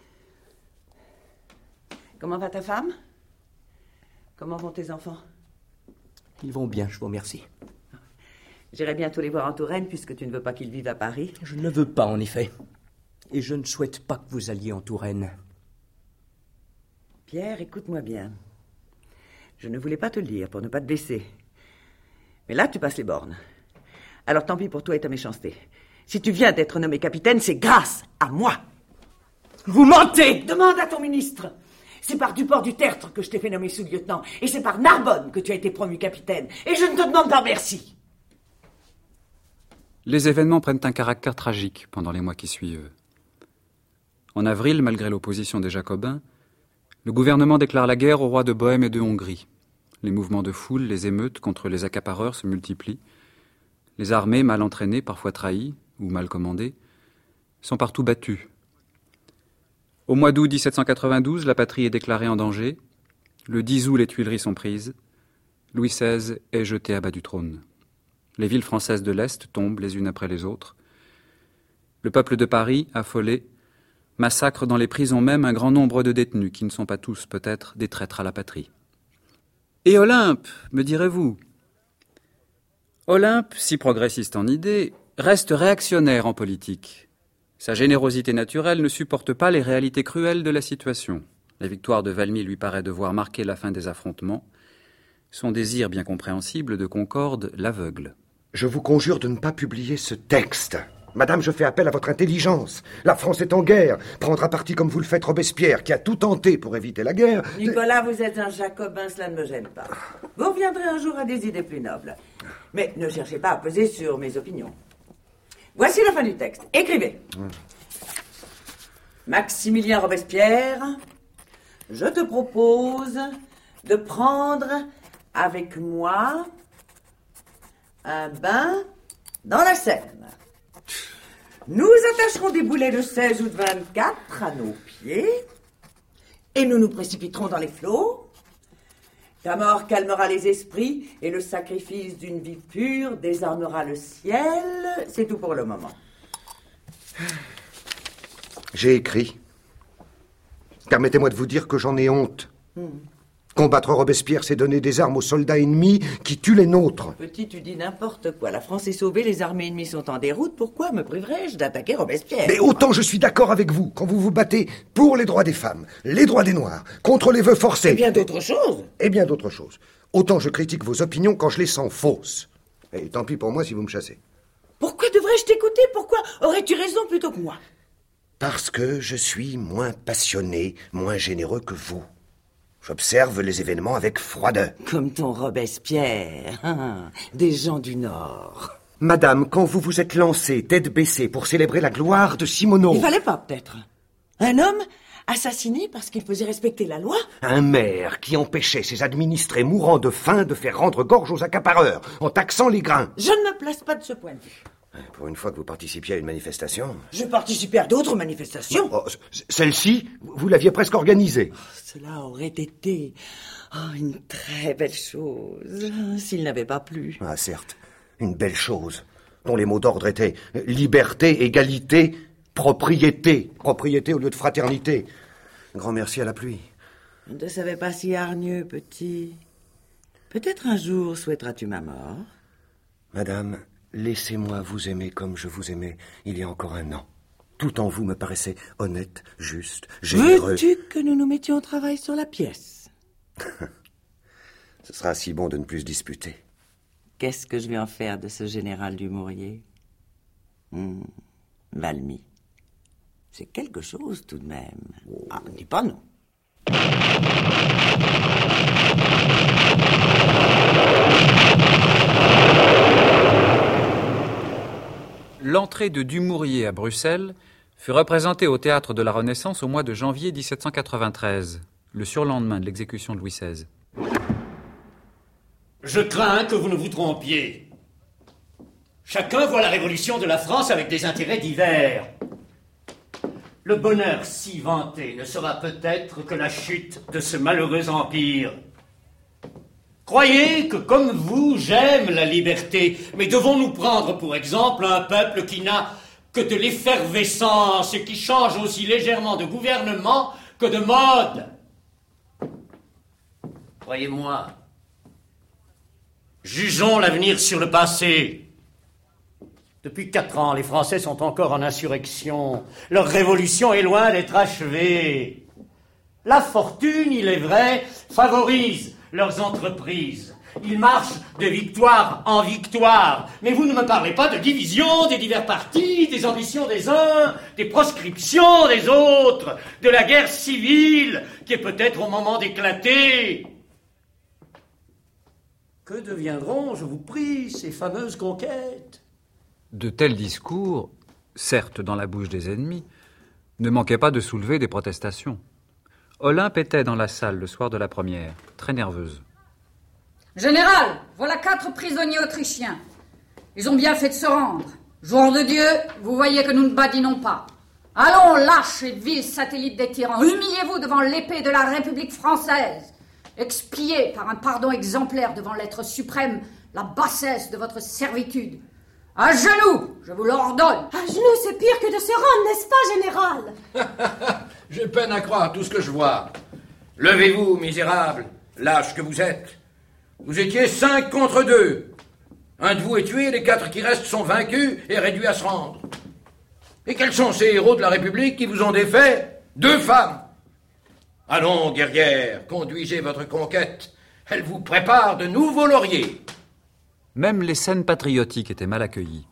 Speaker 5: Comment va ta femme? Comment vont tes enfants?
Speaker 22: Ils vont bien, je vous remercie.
Speaker 5: J'irai bientôt les voir en Touraine, puisque tu ne veux pas qu'ils vivent à Paris.
Speaker 22: Je ne le veux pas, en effet. Et je ne souhaite pas que vous alliez en Touraine.
Speaker 5: Pierre, écoute-moi bien. Je ne voulais pas te le dire, pour ne pas te blesser. Mais là, tu passes les bornes. Alors tant pis pour toi et ta méchanceté. Si tu viens d'être nommé capitaine, c'est grâce à moi.
Speaker 22: Vous mentez!
Speaker 5: Demande à ton ministre. C'est par Duport du Tertre que je t'ai fait nommer sous-lieutenant. Et c'est par Narbonne que tu as été promu capitaine. Et je ne te demande pas merci.
Speaker 4: Les événements prennent un caractère tragique pendant les mois qui suivent. En avril, malgré l'opposition des Jacobins, le gouvernement déclare la guerre aux rois de Bohême et de Hongrie. Les mouvements de foule, les émeutes contre les accapareurs se multiplient. Les armées, mal entraînées, parfois trahies ou mal commandées, sont partout battus. Au mois d'août dix-sept cent quatre-vingt-douze, la patrie est déclarée en danger. Le dix août, les Tuileries sont prises. Louis seize est jeté à bas du trône. Les villes françaises de l'Est tombent les unes après les autres. Le peuple de Paris, affolé, massacre dans les prisons même un grand nombre de détenus, qui ne sont pas tous, peut-être, des traîtres à la patrie. Et Olympe, me direz-vous? Olympe, si progressiste en idée, reste réactionnaire en politique. Sa générosité naturelle ne supporte pas les réalités cruelles de la situation. La victoire de Valmy lui paraît devoir marquer la fin des affrontements. Son désir bien compréhensible de concorde l'aveugle.
Speaker 23: Je vous conjure de ne pas publier ce texte. Madame, je fais appel à votre intelligence. La France est en guerre. Prendra parti comme vous le faites Robespierre, qui a tout tenté pour éviter la guerre.
Speaker 5: Nicolas, vous êtes un jacobin, cela ne me gêne pas. Vous reviendrez un jour à des idées plus nobles. Mais ne cherchez pas à peser sur mes opinions. Voici la fin du texte. Écrivez. Hum. Maximilien Robespierre, je te propose de prendre avec moi un bain dans la Seine. Nous attacherons des boulets de seize août vingt-quatre à nos pieds et nous nous précipiterons dans les flots. Ta mort calmera les esprits et le sacrifice d'une vie pure désarmera le ciel. C'est tout pour le moment.
Speaker 23: J'ai écrit. Permettez-moi de vous dire que j'en ai honte. Hmm. Combattre Robespierre, c'est donner des armes aux soldats ennemis qui tuent les nôtres.
Speaker 5: Petit, tu dis n'importe quoi. La France est sauvée, les armées ennemies sont en déroute. Pourquoi me priverais-je d'attaquer Robespierre?
Speaker 23: Mais autant je suis d'accord avec vous quand vous vous battez pour les droits des femmes, les droits des Noirs, contre les vœux forcés.
Speaker 5: Et bien d'autres choses.
Speaker 23: Et bien d'autres choses. Autant je critique vos opinions quand je les sens fausses. Et tant pis pour moi si vous me chassez.
Speaker 5: Pourquoi devrais-je t'écouter? Pourquoi aurais-tu raison plutôt que moi?
Speaker 23: Parce que je suis moins passionné, moins généreux que vous. J'observe les événements avec froideur.
Speaker 5: Comme ton Robespierre, hein, des gens du Nord.
Speaker 23: Madame, quand vous vous êtes lancée, tête baissée, pour célébrer la gloire de Simoneau...
Speaker 5: Il fallait pas, peut-être. Un homme assassiné parce qu'il faisait respecter la loi?
Speaker 23: Un maire qui empêchait ses administrés mourant de faim de faire rendre gorge aux accapareurs, en taxant les grains.
Speaker 5: Je ne me place pas de ce point de vue.
Speaker 23: Pour une fois que vous participiez à une manifestation...
Speaker 5: Je participais à d'autres manifestations.
Speaker 23: Oh, celle-ci, vous l'aviez presque organisée.
Speaker 5: Oh, cela aurait été oh, une très belle chose, s'il n'avait pas plu.
Speaker 23: Ah, certes, une belle chose, dont les mots d'ordre étaient liberté, égalité, propriété. Propriété au lieu de fraternité. Grand merci à la pluie.
Speaker 5: Je ne te savais pas si hargneux, petit. Peut-être un jour souhaiteras-tu ma mort?
Speaker 23: Madame... Laissez-moi vous aimer comme je vous aimais il y a encore un an. Tout en vous me paraissait honnête, juste, généreux.
Speaker 5: Veux-tu que nous nous mettions au travail sur la pièce?
Speaker 23: Ce sera si bon de ne plus se disputer.
Speaker 5: Qu'est-ce que je vais en faire de ce général Dumouriez? hmm, Valmy. C'est quelque chose tout de même. Oh. Ah, dis pas non.
Speaker 4: L'entrée de Dumouriez à Bruxelles fut représentée au Théâtre de la Renaissance au mois de janvier dix-sept cent quatre-vingt-treize, le surlendemain de l'exécution de Louis seize.
Speaker 11: Je crains que vous ne vous trompiez. Chacun voit la révolution de la France avec des intérêts divers. Le bonheur si vanté ne sera peut-être que la chute de ce malheureux empire. Croyez que, comme vous, j'aime la liberté, mais devons-nous prendre pour exemple un peuple qui n'a que de l'effervescence et qui change aussi légèrement de gouvernement que de mode? Croyez-moi, jugeons l'avenir sur le passé. Depuis quatre ans, les Français sont encore en insurrection. Leur révolution est loin d'être achevée. La fortune, il est vrai, favorise leurs entreprises. Ils marchent de victoire en victoire. Mais vous ne me parlez pas de division, des divers partis, des ambitions des uns, des proscriptions des autres, de la guerre civile qui est peut-être au moment d'éclater. Que deviendront, je vous prie, ces fameuses conquêtes?
Speaker 4: De tels discours, certes dans la bouche des ennemis, ne manquaient pas de soulever des protestations. Olympe était dans la salle le soir de la première, très nerveuse.
Speaker 10: Général, voilà quatre prisonniers autrichiens. Ils ont bien fait de se rendre. Jour de Dieu, vous voyez que nous ne badinons pas. Allons, lâches et vils satellites des tyrans, humiliez-vous devant l'épée de la République française. Expiez par un pardon exemplaire devant l'être suprême la bassesse de votre servitude. À genoux, je vous l'ordonne.
Speaker 13: À genoux, c'est pire que de se rendre, n'est-ce pas, général?
Speaker 14: J'ai peine à croire tout ce que je vois. Levez-vous, misérables, lâches que vous êtes. Vous étiez cinq contre deux. Un de vous est tué, les quatre qui restent sont vaincus et réduits à se rendre. Et quels sont ces héros de la République qui vous ont défait? Deux femmes. Allons, guerrières, conduisez votre conquête. Elle vous prépare de nouveaux lauriers.
Speaker 4: Même les scènes patriotiques étaient mal accueillies.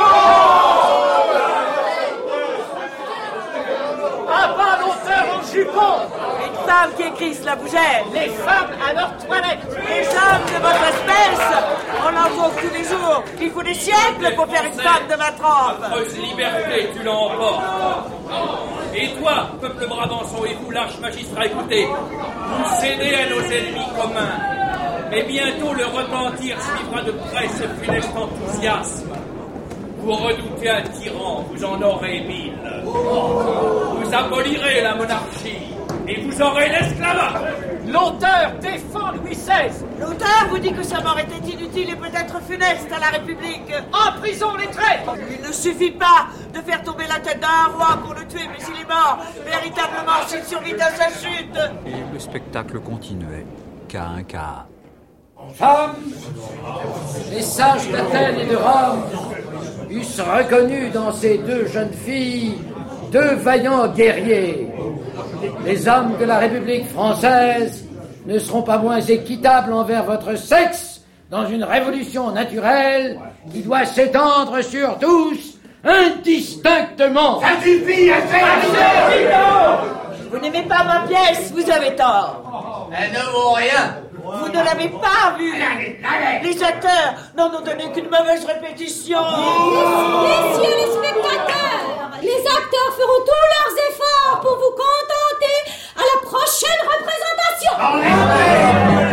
Speaker 16: Abat l'auteur en jupon!
Speaker 5: Une femme qui écrisse la bougère!
Speaker 16: Les femmes à leur toilette!
Speaker 5: Les hommes de votre espèce! On en trouve tous les jours! Il faut des siècles pour faire une femme de ma trempe!
Speaker 17: Affreuse liberté, tu l'emportes! Et toi, peuple brabançon et vous, lâches magistrats, écoutez, vous cédez à nos ennemis communs. Mais bientôt le repentir suivra de près ce funeste enthousiasme. Vous redoutez un tyran, vous en aurez mille. Vous abolirez la monarchie et vous aurez l'esclavage.
Speaker 16: L'auteur défend Louis seize.
Speaker 5: L'auteur vous dit que sa mort était inutile et peut-être funeste à la République.
Speaker 16: En prison les traîtres.
Speaker 5: Il ne suffit pas de faire tomber la tête d'un roi pour le tuer, mais s'il est mort, véritablement, s'il survit à sa chute.
Speaker 4: Et le spectacle continuait, cas un cas.
Speaker 14: Femmes, les sages d'Athènes et de Rome eussent reconnu dans ces deux jeunes filles deux vaillants guerriers. Les hommes de la République française ne seront pas moins équitables envers votre sexe dans une révolution naturelle qui doit s'étendre sur tous indistinctement.
Speaker 9: Ça suffit, assez!
Speaker 5: Vous n'aimez pas ma pièce, vous avez tort.
Speaker 14: Elle ne vaut rien.
Speaker 5: Vous ne l'avez pas vu. Les acteurs n'en ont donné qu'une mauvaise répétition.
Speaker 13: Messieurs les spectateurs, les acteurs feront tous leurs efforts pour vous contenter à la prochaine représentation.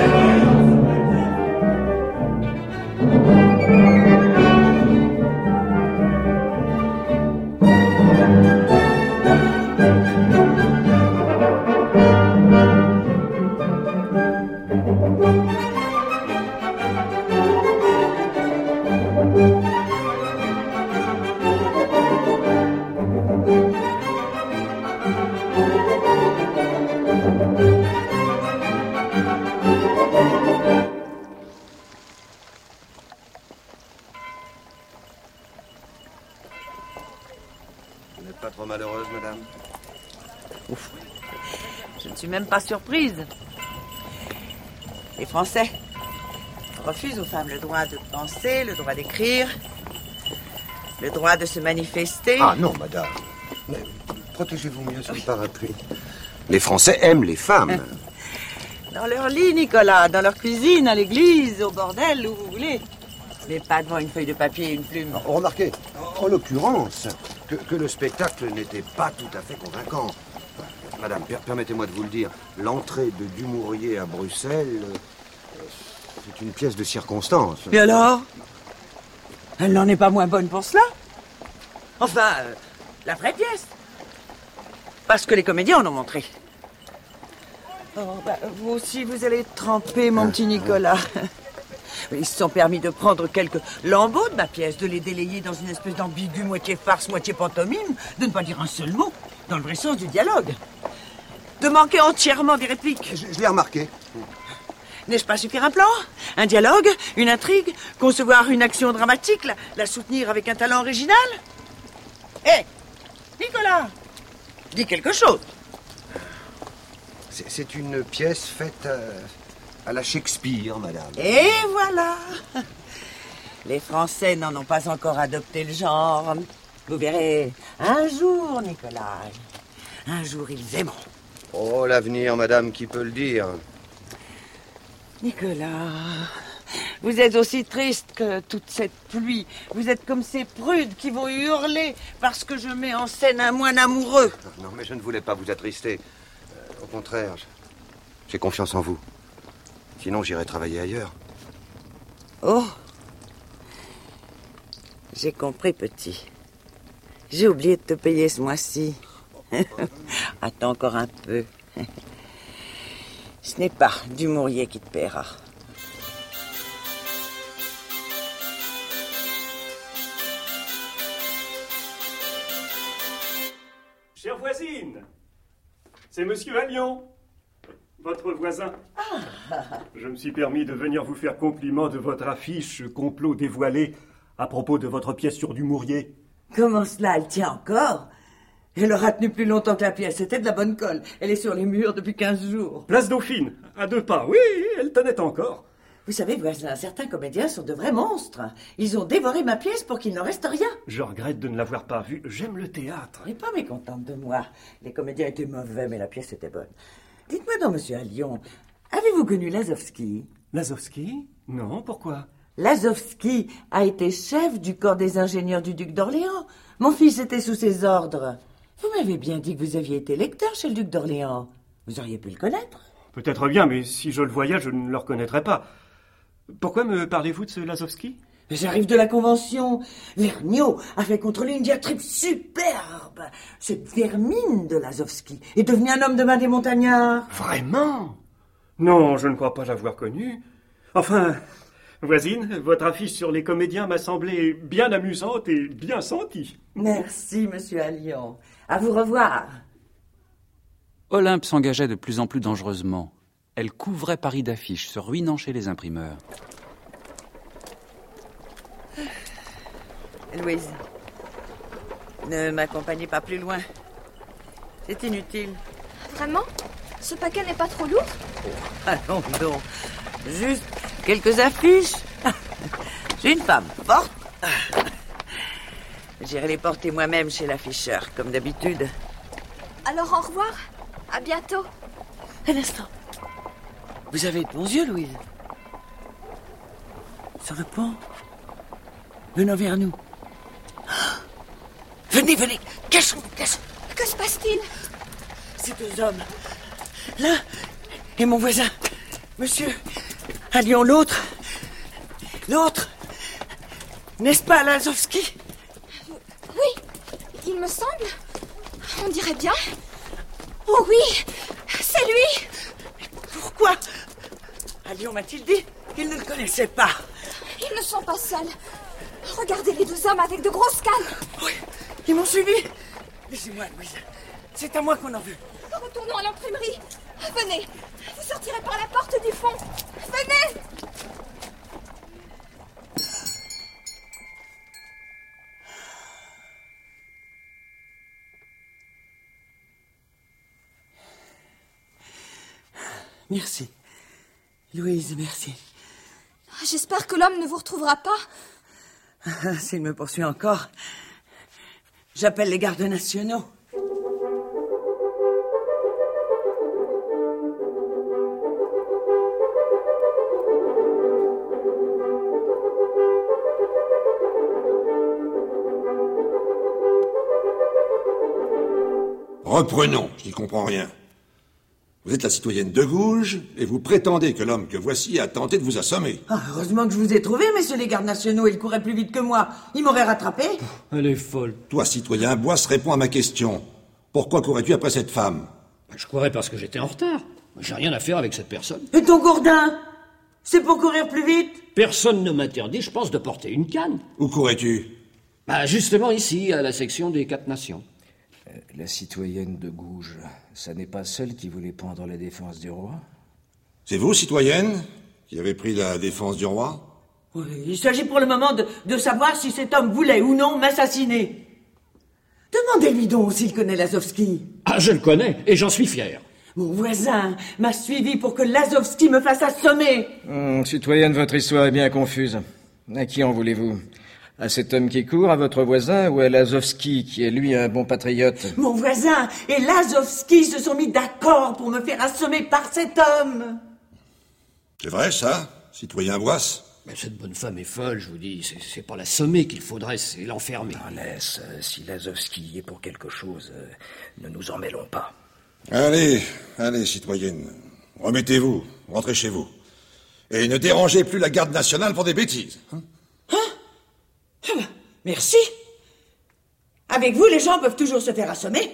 Speaker 23: Vous n'êtes pas trop malheureuse, madame?
Speaker 5: Ouf. Je ne suis même pas surprise. Les Français refusent aux femmes le droit de penser, le droit d'écrire, le droit de se manifester.
Speaker 23: Ah non, madame. Mais protégez-vous mieux sur le parapluie. Les Français aiment les femmes.
Speaker 5: Dans leur lit, Nicolas, dans leur cuisine, à l'église, au bordel, où vous voulez. Mais pas devant une feuille de papier et une plume.
Speaker 23: Remarquez, en l'occurrence, que, que le spectacle n'était pas tout à fait convaincant. Madame, per- permettez-moi de vous le dire, l'entrée de Dumouriez à Bruxelles, euh, c'est une pièce de circonstance.
Speaker 5: Et alors? Elle n'en est pas moins bonne pour cela. Enfin, euh, la vraie pièce. Parce que les comédiens en ont montré. Oh, bah, vous aussi, vous allez tremper, mon petit Nicolas. Ils se sont permis de prendre quelques lambeaux de ma pièce, de les délayer dans une espèce d'ambigu moitié farce, moitié pantomime, de ne pas dire un seul mot, dans le vrai sens du dialogue. De manquer entièrement des répliques.
Speaker 23: Je, je l'ai remarqué.
Speaker 5: N'est-ce pas suffire un plan? Un dialogue? Une intrigue? Concevoir une action dramatique? La, la soutenir avec un talent original? Hé, hey, Nicolas, dis quelque chose.
Speaker 23: C'est, c'est une pièce faite à, à la Shakespeare, madame.
Speaker 5: Et voilà. Les Français n'en ont pas encore adopté le genre. Vous verrez, un jour, Nicolas, un jour ils aimeront.
Speaker 23: Oh, l'avenir, madame, qui peut le dire?
Speaker 5: Nicolas, vous êtes aussi triste que toute cette pluie. Vous êtes comme ces prudes qui vont hurler parce que je mets en scène un moine amoureux.
Speaker 23: Non, mais je ne voulais pas vous attrister. Euh, au contraire, j'ai confiance en vous. Sinon, j'irai travailler ailleurs.
Speaker 5: Oh, j'ai compris, petit. J'ai oublié de te payer ce mois-ci. Attends encore un peu. Ce n'est pas Dumouriez qui te paiera.
Speaker 18: Chère voisine, c'est Monsieur Allion, votre voisin. Je me suis permis de venir vous faire compliment de votre affiche complot dévoilé à propos de votre pièce sur Dumouriez.
Speaker 5: Comment cela, elle tient encore? Elle aura tenu plus longtemps que la pièce, c'était de la bonne colle. Elle est sur les murs depuis quinze jours.
Speaker 18: Place Dauphine, à deux pas, oui, elle tenait encore.
Speaker 5: Vous savez, voisin, certains comédiens sont de vrais monstres. Ils ont dévoré ma pièce pour qu'il n'en reste rien.
Speaker 18: Je regrette de ne l'avoir pas vue, j'aime le théâtre.
Speaker 5: Elle n'est pas mécontente de moi. Les comédiens étaient mauvais, mais la pièce était bonne. Dites-moi donc, monsieur Allion, avez-vous connu Lazowski?
Speaker 18: Lazowski? Non, pourquoi?
Speaker 5: Lazowski a été chef du corps des ingénieurs du duc d'Orléans. Mon fils était sous ses ordres. Vous m'avez bien dit que vous aviez été lecteur chez le duc d'Orléans. Vous auriez pu le connaître.
Speaker 18: Peut-être bien, mais si je le voyais, je ne le reconnaîtrais pas. Pourquoi me parlez-vous de ce Lazowski?
Speaker 5: J'arrive de la Convention. Vergniaud a fait contre lui une diatribe superbe. Cette vermine de Lazowski est devenue un homme de main des montagnards.
Speaker 18: Vraiment? Non, je ne crois pas l'avoir connu. Enfin, voisine, votre affiche sur les comédiens m'a semblé bien amusante et bien sentie.
Speaker 5: Merci, monsieur Allion. À vous revoir.
Speaker 4: Olympe s'engageait de plus en plus dangereusement. Elle couvrait Paris d'affiches, se ruinant chez les imprimeurs.
Speaker 5: Louise, ne m'accompagnez pas plus loin. C'est inutile.
Speaker 2: Vraiment? Ce paquet n'est pas trop lourd?
Speaker 5: Allons donc. Juste quelques affiches. J'ai une femme forte. J'irai les porter moi-même chez l'afficheur, comme d'habitude.
Speaker 2: Alors au revoir. À bientôt.
Speaker 5: Un instant. Vous avez de bons yeux, Louise. Sur le pont. Venons vers nous. Venez, venez. Cachons-nous, cachons.
Speaker 2: Que se passe-t-il?
Speaker 5: Ces deux hommes. L'un est mon voisin. Monsieur Allion, l'autre. L'autre. N'est-ce pas Lazowski?
Speaker 2: Oui, il me semble. On dirait bien. Oh oui, c'est lui.
Speaker 5: Pourquoi Allion m'a-t-il dit qu'il ne le connaissait pas?
Speaker 2: Ils ne sont pas seuls. Regardez les deux hommes avec de grosses cannes.
Speaker 5: Oui, ils m'ont suivi. Laissez-moi, Louise. C'est à moi qu'on en veut.
Speaker 2: Retournons à l'imprimerie. Venez, vous sortirez par la porte du fond. Venez.
Speaker 5: Merci. Louise, merci.
Speaker 2: J'espère que l'homme ne vous retrouvera pas.
Speaker 5: S'il me poursuit encore, j'appelle les gardes nationaux.
Speaker 19: Reprenons, je n'y comprends rien. Vous êtes la citoyenne de Gouges, et vous prétendez que l'homme que voici a tenté de vous assommer.
Speaker 5: Ah, heureusement que je vous ai trouvé, messieurs les gardes nationaux. Il courait plus vite que moi. Il m'aurait rattrapé.
Speaker 19: Elle est folle. Toi, citoyen Boisse, réponds à ma question. Pourquoi courais-tu après cette femme?
Speaker 11: Je courais parce que j'étais en retard. J'ai rien à faire avec cette personne.
Speaker 5: Et ton gourdin? C'est pour courir plus vite?
Speaker 11: Personne ne m'interdit, je pense, de porter une canne.
Speaker 19: Où courais-tu?
Speaker 11: Bah, justement ici, à la section des quatre nations.
Speaker 20: Euh, la citoyenne de Gouges, ça n'est pas celle qui voulait prendre la défense du roi?
Speaker 19: C'est vous, citoyenne, qui avez pris la défense du roi?
Speaker 5: Oui, il s'agit pour le moment de, de savoir si cet homme voulait ou non m'assassiner. Demandez-lui donc s'il connaît Lazowski.
Speaker 11: Ah, je le connais, et j'en suis fier.
Speaker 5: Mon voisin m'a suivi pour que Lazowski me fasse assommer.
Speaker 20: Hum, citoyenne, votre histoire est bien confuse. À qui en voulez-vous? À cet homme qui court, à votre voisin, ou à Lazowski, qui est lui un bon patriote?
Speaker 5: Mon voisin et Lazowski se sont mis d'accord pour me faire assommer par cet homme.
Speaker 19: C'est vrai, ça, citoyen Boisse?
Speaker 11: Mais cette bonne femme est folle, je vous dis. C'est, c'est pas l'assommer qu'il faudrait, c'est l'enfermer.
Speaker 20: Ah, laisse, euh, si Lazowski y est pour quelque chose, euh, ne nous en mêlons pas.
Speaker 19: Allez, allez, citoyenne, remettez-vous, rentrez chez vous. Et ne dérangez plus la garde nationale pour des bêtises. Hein?
Speaker 5: Merci. Avec vous, les gens peuvent toujours se faire assommer.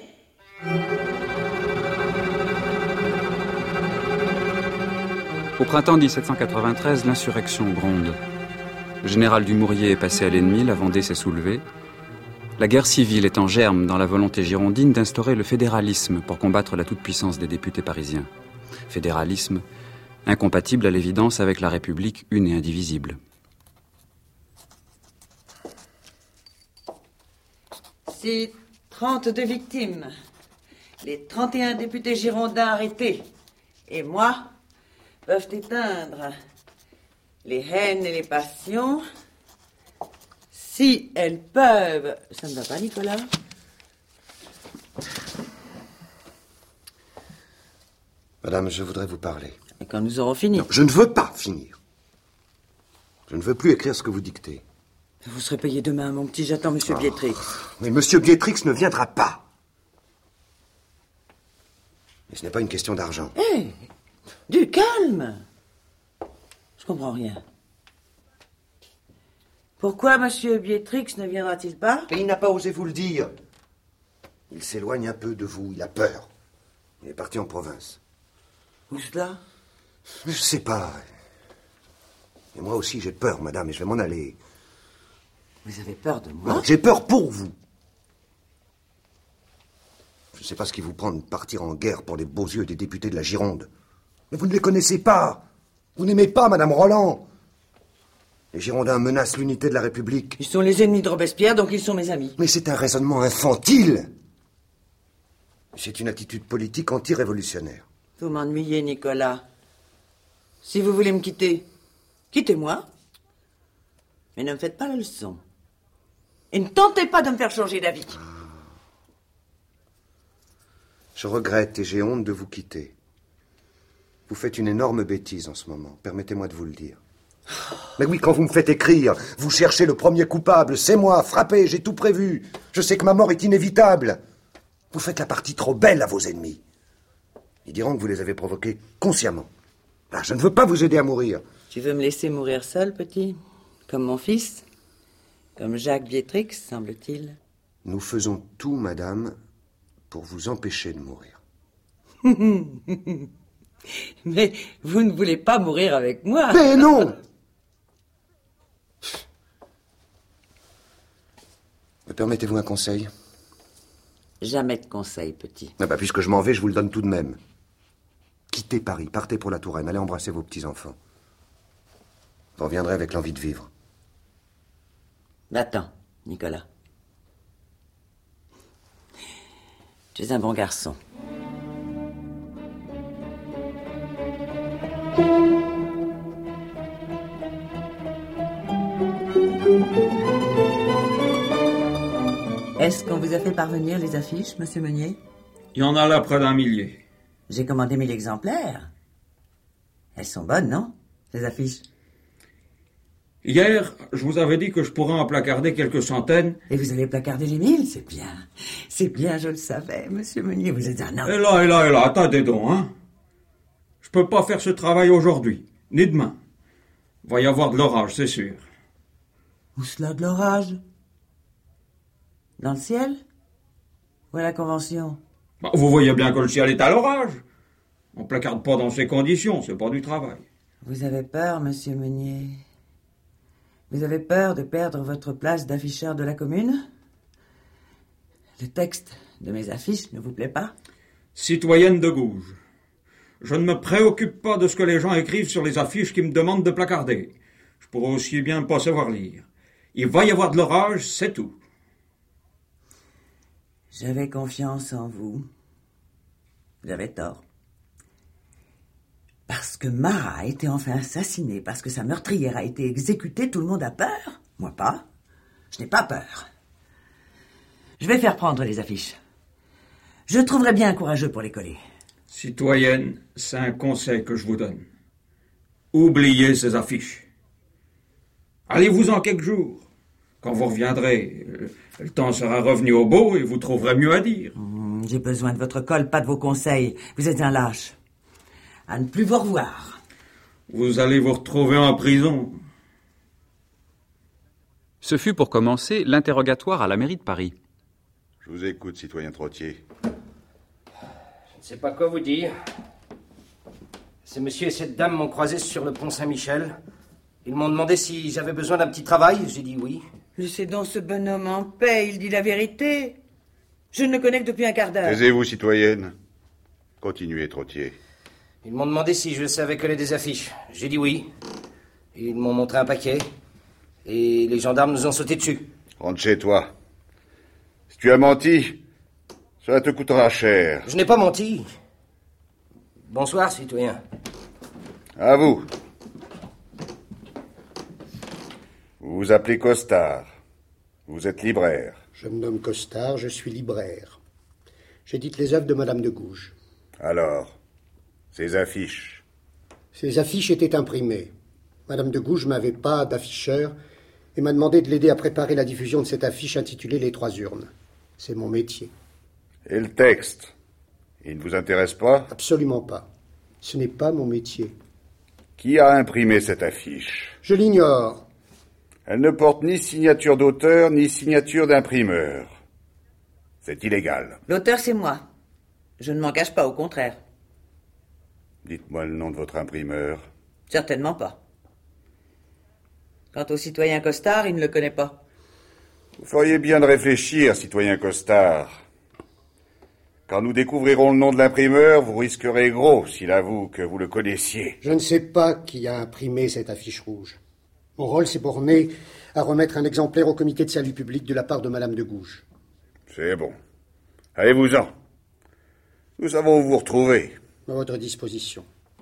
Speaker 4: Au printemps dix-sept cent quatre-vingt-treize, l'insurrection gronde. Le général Dumouriez est passé à l'ennemi, la Vendée s'est soulevée. La guerre civile est en germe dans la volonté girondine d'instaurer le fédéralisme pour combattre la toute-puissance des députés parisiens. Fédéralisme incompatible à l'évidence avec la République une et indivisible.
Speaker 5: C'est trente-deux victimes, les trente et un députés girondins arrêtés, et moi, peuvent éteindre les haines et les passions, si elles peuvent... Ça ne va pas, Nicolas?
Speaker 23: Madame, je voudrais vous parler.
Speaker 5: Et quand nous aurons fini?
Speaker 23: Non, je ne veux pas finir. Je ne veux plus écrire ce que vous dictez.
Speaker 5: Vous serez payé demain, mon petit. J'attends Monsieur
Speaker 23: Oh.
Speaker 5: Bietrix.
Speaker 23: Mais Monsieur Bietrix ne viendra pas. Mais ce n'est pas une question d'argent.
Speaker 5: Hé, du calme. Je comprends rien. Pourquoi Monsieur Bietrix ne viendra-t-il pas?
Speaker 23: Et il n'a pas osé vous le dire. Il s'éloigne un peu de vous, il a peur. Il est parti en province.
Speaker 5: Où cela?
Speaker 23: Je sais pas. Et moi aussi j'ai peur, madame, et je vais m'en aller.
Speaker 5: Vous avez peur de moi?
Speaker 23: Non, j'ai peur pour vous. Je ne sais pas ce qui vous prend de partir en guerre pour les beaux yeux des députés de la Gironde. Mais vous ne les connaissez pas. Vous n'aimez pas Madame Roland. Les Girondins menacent l'unité de la République.
Speaker 5: Ils sont les ennemis de Robespierre, donc ils sont mes amis.
Speaker 23: Mais c'est un raisonnement infantile. C'est une attitude politique anti-révolutionnaire.
Speaker 5: Vous m'ennuyez, Nicolas. Si vous voulez me quitter, quittez-moi. Mais ne me faites pas la leçon. Et ne tentez pas de me faire changer d'avis.
Speaker 23: Je regrette et j'ai honte de vous quitter. Vous faites une énorme bêtise en ce moment. Permettez-moi de vous le dire. Mais oui, quand vous me faites écrire, vous cherchez le premier coupable. C'est moi, frappé, j'ai tout prévu. Je sais que ma mort est inévitable. Vous faites la partie trop belle à vos ennemis. Ils diront que vous les avez provoqués consciemment. Ah, je ne veux pas vous aider à mourir.
Speaker 5: Tu veux me laisser mourir seul, petit? Comme mon fils? Comme Jacques Bietrix, semble-t-il.
Speaker 23: Nous faisons tout, madame, pour vous empêcher de mourir.
Speaker 5: Mais vous ne voulez pas mourir avec moi?
Speaker 23: Mais non! Me permettez-vous un conseil?
Speaker 5: Jamais de conseil, petit.
Speaker 23: Ah bah, puisque je m'en vais, je vous le donne tout de même. Quittez Paris, partez pour la Touraine, allez embrasser vos petits-enfants. Vous reviendrez avec l'envie de vivre.
Speaker 5: Attends, Nicolas. Tu es un bon garçon. Est-ce qu'on vous a fait parvenir les affiches, Monsieur Meunier?
Speaker 18: Il y en a là près d'un millier.
Speaker 5: J'ai commandé mille exemplaires. Elles sont bonnes, non, ces affiches?
Speaker 18: Hier, je vous avais dit que je pourrais en placarder quelques centaines.
Speaker 5: Et vous allez placarder les mille, c'est bien. C'est bien, je le savais, Monsieur Meunier, vous êtes un homme.
Speaker 18: Et là, et là, et là, attendez donc, hein. Je peux pas faire ce travail aujourd'hui, ni demain. Va y avoir de l'orage, c'est sûr.
Speaker 5: Où cela de l'orage? Dans le ciel? Ou à la Convention?
Speaker 18: Bah, vous voyez bien que le ciel est à l'orage. On placarde pas dans ces conditions, c'est pas du travail.
Speaker 5: Vous avez peur, Monsieur Meunier? Vous avez peur de perdre votre place d'afficheur de la commune? Le texte de mes affiches ne vous plaît pas?
Speaker 18: Citoyenne de Gouges, je ne me préoccupe pas de ce que les gens écrivent sur les affiches qui me demandent de placarder. Je pourrais aussi bien pas savoir lire. Il va y avoir de l'orage, c'est tout.
Speaker 5: J'avais confiance en vous. Vous avez tort. Parce que Marat a été enfin assassiné, parce que sa meurtrière a été exécutée, tout le monde a peur. Moi pas. Je n'ai pas peur. Je vais faire prendre les affiches. Je trouverai bien un courageux pour les coller.
Speaker 18: Citoyenne, c'est un conseil que je vous donne. Oubliez ces affiches. Allez-vous-en quelques jours. Quand vous reviendrez, le temps sera revenu au beau et vous trouverez mieux à dire.
Speaker 5: Mmh, j'ai besoin de votre colle, pas de vos conseils. Vous êtes un lâche. À ne plus vous revoir.
Speaker 18: Vous allez vous retrouver en prison.
Speaker 4: Ce fut pour commencer l'interrogatoire à la mairie de Paris.
Speaker 19: Je vous écoute, citoyen Trottier.
Speaker 14: Je ne sais pas quoi vous dire. Ces monsieur et cette dame m'ont croisé sur le pont Saint-Michel. Ils m'ont demandé si j'avais besoin d'un petit travail. J'ai dit oui.
Speaker 5: Laissez donc ce bonhomme en paix, il dit la vérité. Je ne le connais que depuis un quart d'heure.
Speaker 19: Taisez-vous, citoyenne. Continuez, Trottier.
Speaker 14: Ils m'ont demandé si je savais coller des affiches. J'ai dit oui. Ils m'ont montré un paquet. Et les gendarmes nous ont sauté dessus.
Speaker 19: Rentre chez toi. Si tu as menti, cela te coûtera cher.
Speaker 14: Je n'ai pas menti. Bonsoir, citoyen.
Speaker 19: À vous. Vous vous appelez Costard. Vous êtes libraire.
Speaker 3: Je me nomme Costard, je suis libraire. J'édite les œuvres de Madame de Gouges.
Speaker 19: Alors, ces affiches.
Speaker 3: Ces affiches étaient imprimées. Madame de Gouges m'avait pas d'afficheur et m'a demandé de l'aider à préparer la diffusion de cette affiche intitulée Les Trois Urnes. C'est mon métier.
Speaker 19: Et le texte, il ne vous intéresse pas?
Speaker 3: Absolument pas. Ce n'est pas mon métier.
Speaker 19: Qui a imprimé cette affiche?
Speaker 3: Je l'ignore.
Speaker 19: Elle ne porte ni signature d'auteur, ni signature d'imprimeur. C'est illégal.
Speaker 5: L'auteur, c'est moi. Je ne m'en cache pas, au contraire.
Speaker 19: Dites-moi le nom de votre imprimeur.
Speaker 5: Certainement pas. Quant au citoyen Costard, il ne le connaît pas.
Speaker 19: Vous feriez bien de réfléchir, citoyen Costard. Quand nous découvrirons le nom de l'imprimeur, vous risquerez gros s'il avoue que vous le connaissiez.
Speaker 3: Je ne sais pas qui a imprimé cette affiche rouge. Mon rôle s'est borné à remettre un exemplaire au comité de salut public de la part de Madame de Gouges.
Speaker 19: C'est bon. Allez-vous-en. Nous savons où vous retrouver.
Speaker 3: À votre disposition.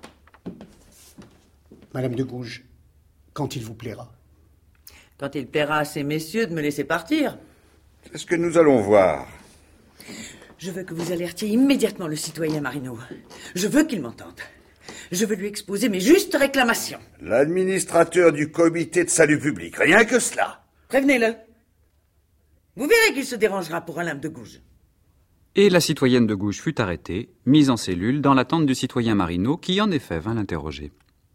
Speaker 3: Madame de Gouges, quand il vous plaira.
Speaker 5: Quand il plaira à ces messieurs de me laisser partir.
Speaker 19: C'est ce que nous allons voir.
Speaker 5: Je veux que vous alertiez immédiatement le citoyen Marino. Je veux qu'il m'entende. Je veux lui exposer mes justes réclamations.
Speaker 19: L'administrateur du comité de salut public, rien que cela.
Speaker 5: Prévenez-le. Vous verrez qu'il se dérangera pour un lame de Gouges.
Speaker 4: Et la citoyenne de Gouges fut arrêtée, mise en cellule, dans l'attente du citoyen Marino, qui en effet vint l'interroger.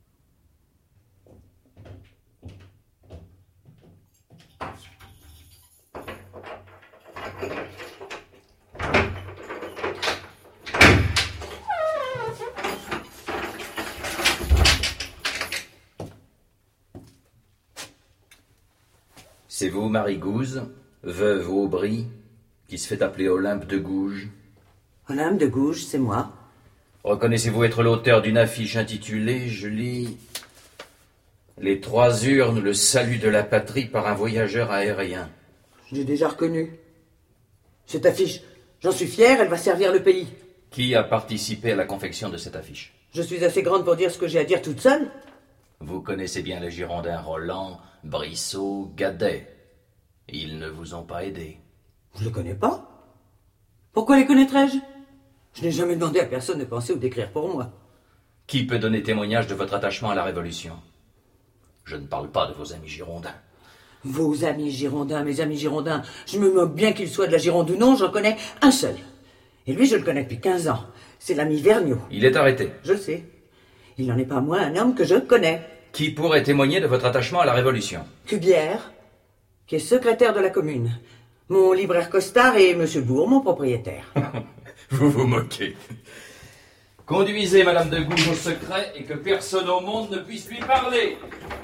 Speaker 8: C'est vous, Marie Gouze, veuve Aubry, qui se fait appeler Olympe de Gouges?
Speaker 5: Olympe de Gouges, c'est moi.
Speaker 8: Reconnaissez-vous être l'auteur d'une affiche intitulée, je lis, Les Trois Urnes, le salut de la patrie par un voyageur aérien?
Speaker 5: Je l'ai déjà reconnu. Cette affiche, j'en suis fier, elle va servir le pays.
Speaker 8: Qui a participé à la confection de cette affiche?
Speaker 5: Je suis assez grande pour dire ce que j'ai à dire toute seule.
Speaker 8: Vous connaissez bien les Girondins Roland, Brissot, Gadet. Ils ne vous ont pas aidé.
Speaker 5: Je ne les connais pas. Pourquoi les connaîtrais-je? Je n'ai jamais demandé à personne de penser ou d'écrire pour moi.
Speaker 8: Qui peut donner témoignage de votre attachement à la Révolution? Je ne parle pas de vos amis girondins.
Speaker 5: Vos amis girondins, mes amis girondins, je me moque bien qu'ils soient de la Gironde ou non, j'en connais un seul. Et lui, je le connais depuis quinze ans. C'est l'ami Vergniaud.
Speaker 8: Il est arrêté.
Speaker 5: Je le sais. Il n'en est pas moins un homme que je connais.
Speaker 8: Qui pourrait témoigner de votre attachement à la Révolution?
Speaker 5: Cubière, qui est secrétaire de la commune. Mon libraire Costard et Monsieur Bourg, mon propriétaire.
Speaker 8: Vous vous moquez. Conduisez Madame de Gouges au secret et que personne au monde ne puisse lui parler.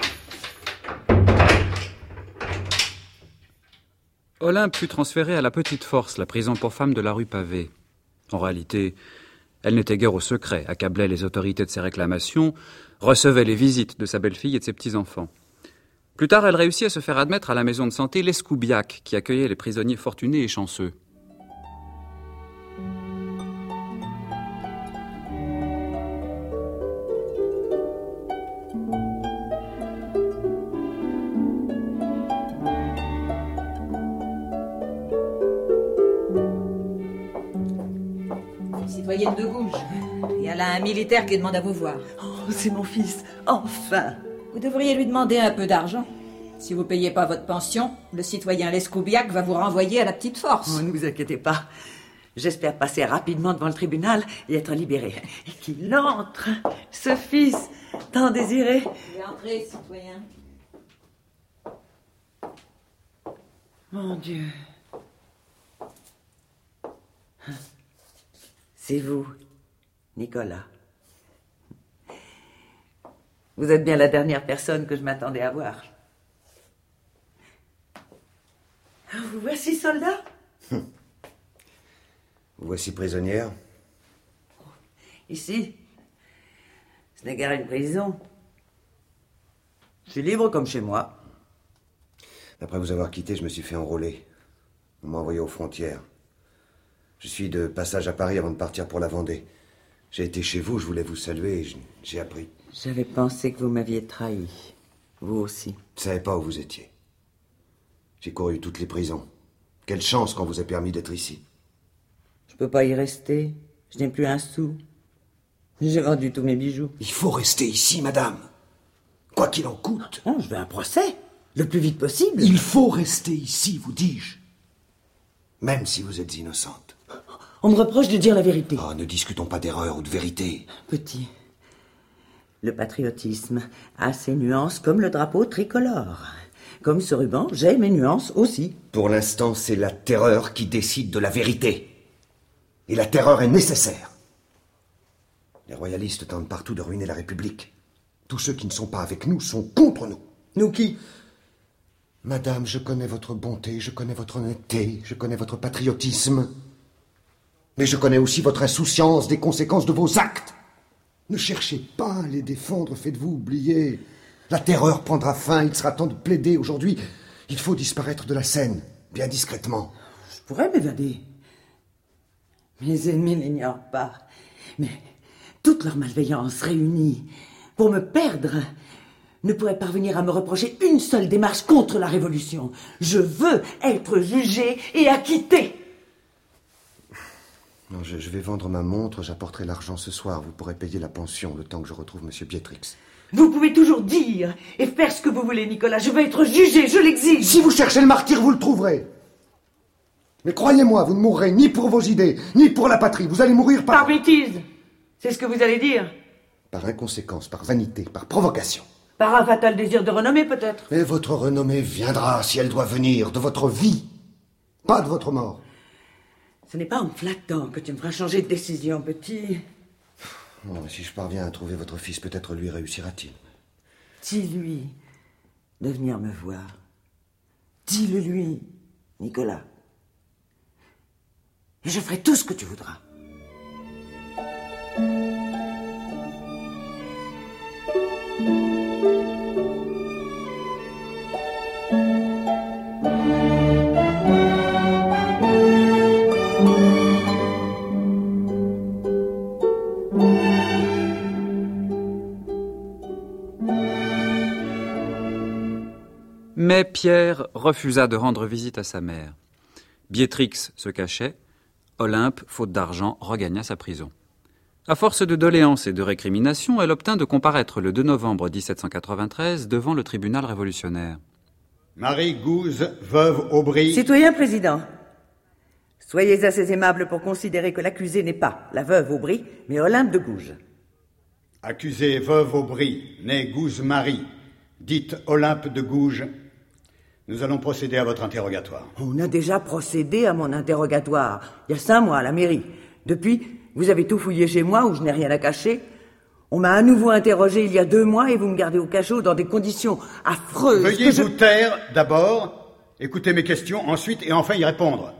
Speaker 4: Olympe fut transférée à la Petite Force, la prison pour femmes de la rue Pavée. En réalité, elle n'était guère au secret, accablait les autorités de ses réclamations, recevait les visites de sa belle-fille et de ses petits-enfants. Plus tard, elle réussit à se faire admettre à la maison de santé l'Escoubiac, qui accueillait les prisonniers fortunés et chanceux.
Speaker 21: Citoyenne de Gouges, il y a là un militaire qui demande à vous voir.
Speaker 5: Oh, c'est mon fils, enfin.
Speaker 21: Vous devriez lui demander un peu d'argent. Si vous payez pas votre pension, le citoyen Lescoubiac va vous renvoyer à la Petite Force.
Speaker 5: Oh, ne vous inquiétez pas. J'espère passer rapidement devant le tribunal et être libéré. Et qu'il entre, ce fils tant désiré.
Speaker 21: Vous entrez, citoyen.
Speaker 5: Mon Dieu. C'est vous, Nicolas. Vous êtes bien la dernière personne que je m'attendais à voir. Ah, vous voici, soldat?
Speaker 23: Hum. Vous voici prisonnière?
Speaker 5: Ici, ce n'est guère une prison. Je suis libre comme chez moi.
Speaker 23: Après vous avoir quitté, je me suis fait enrôler. On m'a envoyé aux frontières. Je suis de passage à Paris avant de partir pour la Vendée. J'ai été chez vous, je voulais vous saluer et je- j'ai appris.
Speaker 5: J'avais pensé que vous m'aviez trahi. Vous aussi.
Speaker 23: Je ne savais pas où vous étiez. J'ai couru toutes les prisons. Quelle chance qu'on vous ait permis d'être ici.
Speaker 5: Je peux pas y rester. Je n'ai plus un sou. J'ai vendu tous mes bijoux.
Speaker 23: Il faut rester ici, madame. Quoi qu'il en coûte.
Speaker 5: Non, je veux un procès. Le plus vite possible.
Speaker 23: Il faut rester ici, vous dis-je. Même si vous êtes innocente.
Speaker 5: On me reproche de dire la vérité.
Speaker 23: Ah, ne discutons pas d'erreur ou de vérité.
Speaker 5: Petit, le patriotisme a ses nuances comme le drapeau tricolore. Comme ce ruban, j'ai mes nuances aussi.
Speaker 23: Pour l'instant, c'est la terreur qui décide de la vérité. Et la terreur est nécessaire. Les royalistes tentent partout de ruiner la République. Tous ceux qui ne sont pas avec nous sont contre nous.
Speaker 5: Nous qui?
Speaker 23: Madame, je connais votre bonté, je connais votre honnêteté, je connais votre patriotisme. Mais je connais aussi votre insouciance des conséquences de vos actes. Ne cherchez pas à les défendre, faites-vous oublier. La terreur prendra fin, il sera temps de plaider. Aujourd'hui, il faut disparaître de la scène, bien discrètement.
Speaker 5: Je pourrais m'évader. Mes ennemis n'ignorent pas. Mais toute leur malveillance réunie pour me perdre ne pourrait parvenir à me reprocher une seule démarche contre la Révolution. Je veux être jugé et acquitté.
Speaker 23: Non, je, je vais vendre ma montre, j'apporterai l'argent ce soir. Vous pourrez payer la pension le temps que je retrouve Monsieur Bietrix.
Speaker 5: Vous pouvez toujours dire et faire ce que vous voulez, Nicolas. Je veux être jugé, je l'exige.
Speaker 23: Si vous cherchez le martyr, vous le trouverez. Mais croyez-moi, vous ne mourrez ni pour vos idées, ni pour la patrie. Vous allez mourir par...
Speaker 5: Par bêtise. C'est ce que vous allez dire.
Speaker 23: Par inconséquence, par vanité, par provocation.
Speaker 5: Par un fatal désir de renommée, peut-être.
Speaker 23: Mais votre renommée viendra, si elle doit venir, de votre vie, pas de votre mort.
Speaker 5: Ce n'est pas en me flattant que tu me feras changer de décision, petit.
Speaker 23: Non, mais si je parviens à trouver votre fils, peut-être lui réussira-t-il.
Speaker 5: Dis-lui de venir me voir. Dis-le lui, Nicolas. Et je ferai tout ce que tu voudras.
Speaker 4: Mais Pierre refusa de rendre visite à sa mère. Bietrix se cachait. Olympe, faute d'argent, regagna sa prison. À force de doléances et de récriminations, elle obtint de comparaître le deux novembre dix-sept cent quatre-vingt-treize devant le tribunal révolutionnaire.
Speaker 6: Marie Gouze, veuve Aubry...
Speaker 5: Citoyen président, soyez assez aimable pour considérer que l'accusée n'est pas la veuve Aubry, mais Olympe de Gouges.
Speaker 6: Accusée veuve Aubry, née Gouze Marie, dite Olympe de Gouges, nous allons procéder à votre interrogatoire.
Speaker 5: On a déjà procédé à mon interrogatoire, il y a cinq mois à la mairie. Depuis, vous avez tout fouillé chez moi où je n'ai rien à cacher. On m'a à nouveau interrogé il y a deux mois et vous me gardez au cachot dans des conditions affreuses.
Speaker 6: Veuillez
Speaker 5: je...
Speaker 6: vous taire d'abord, écoutez mes questions ensuite et enfin y répondre.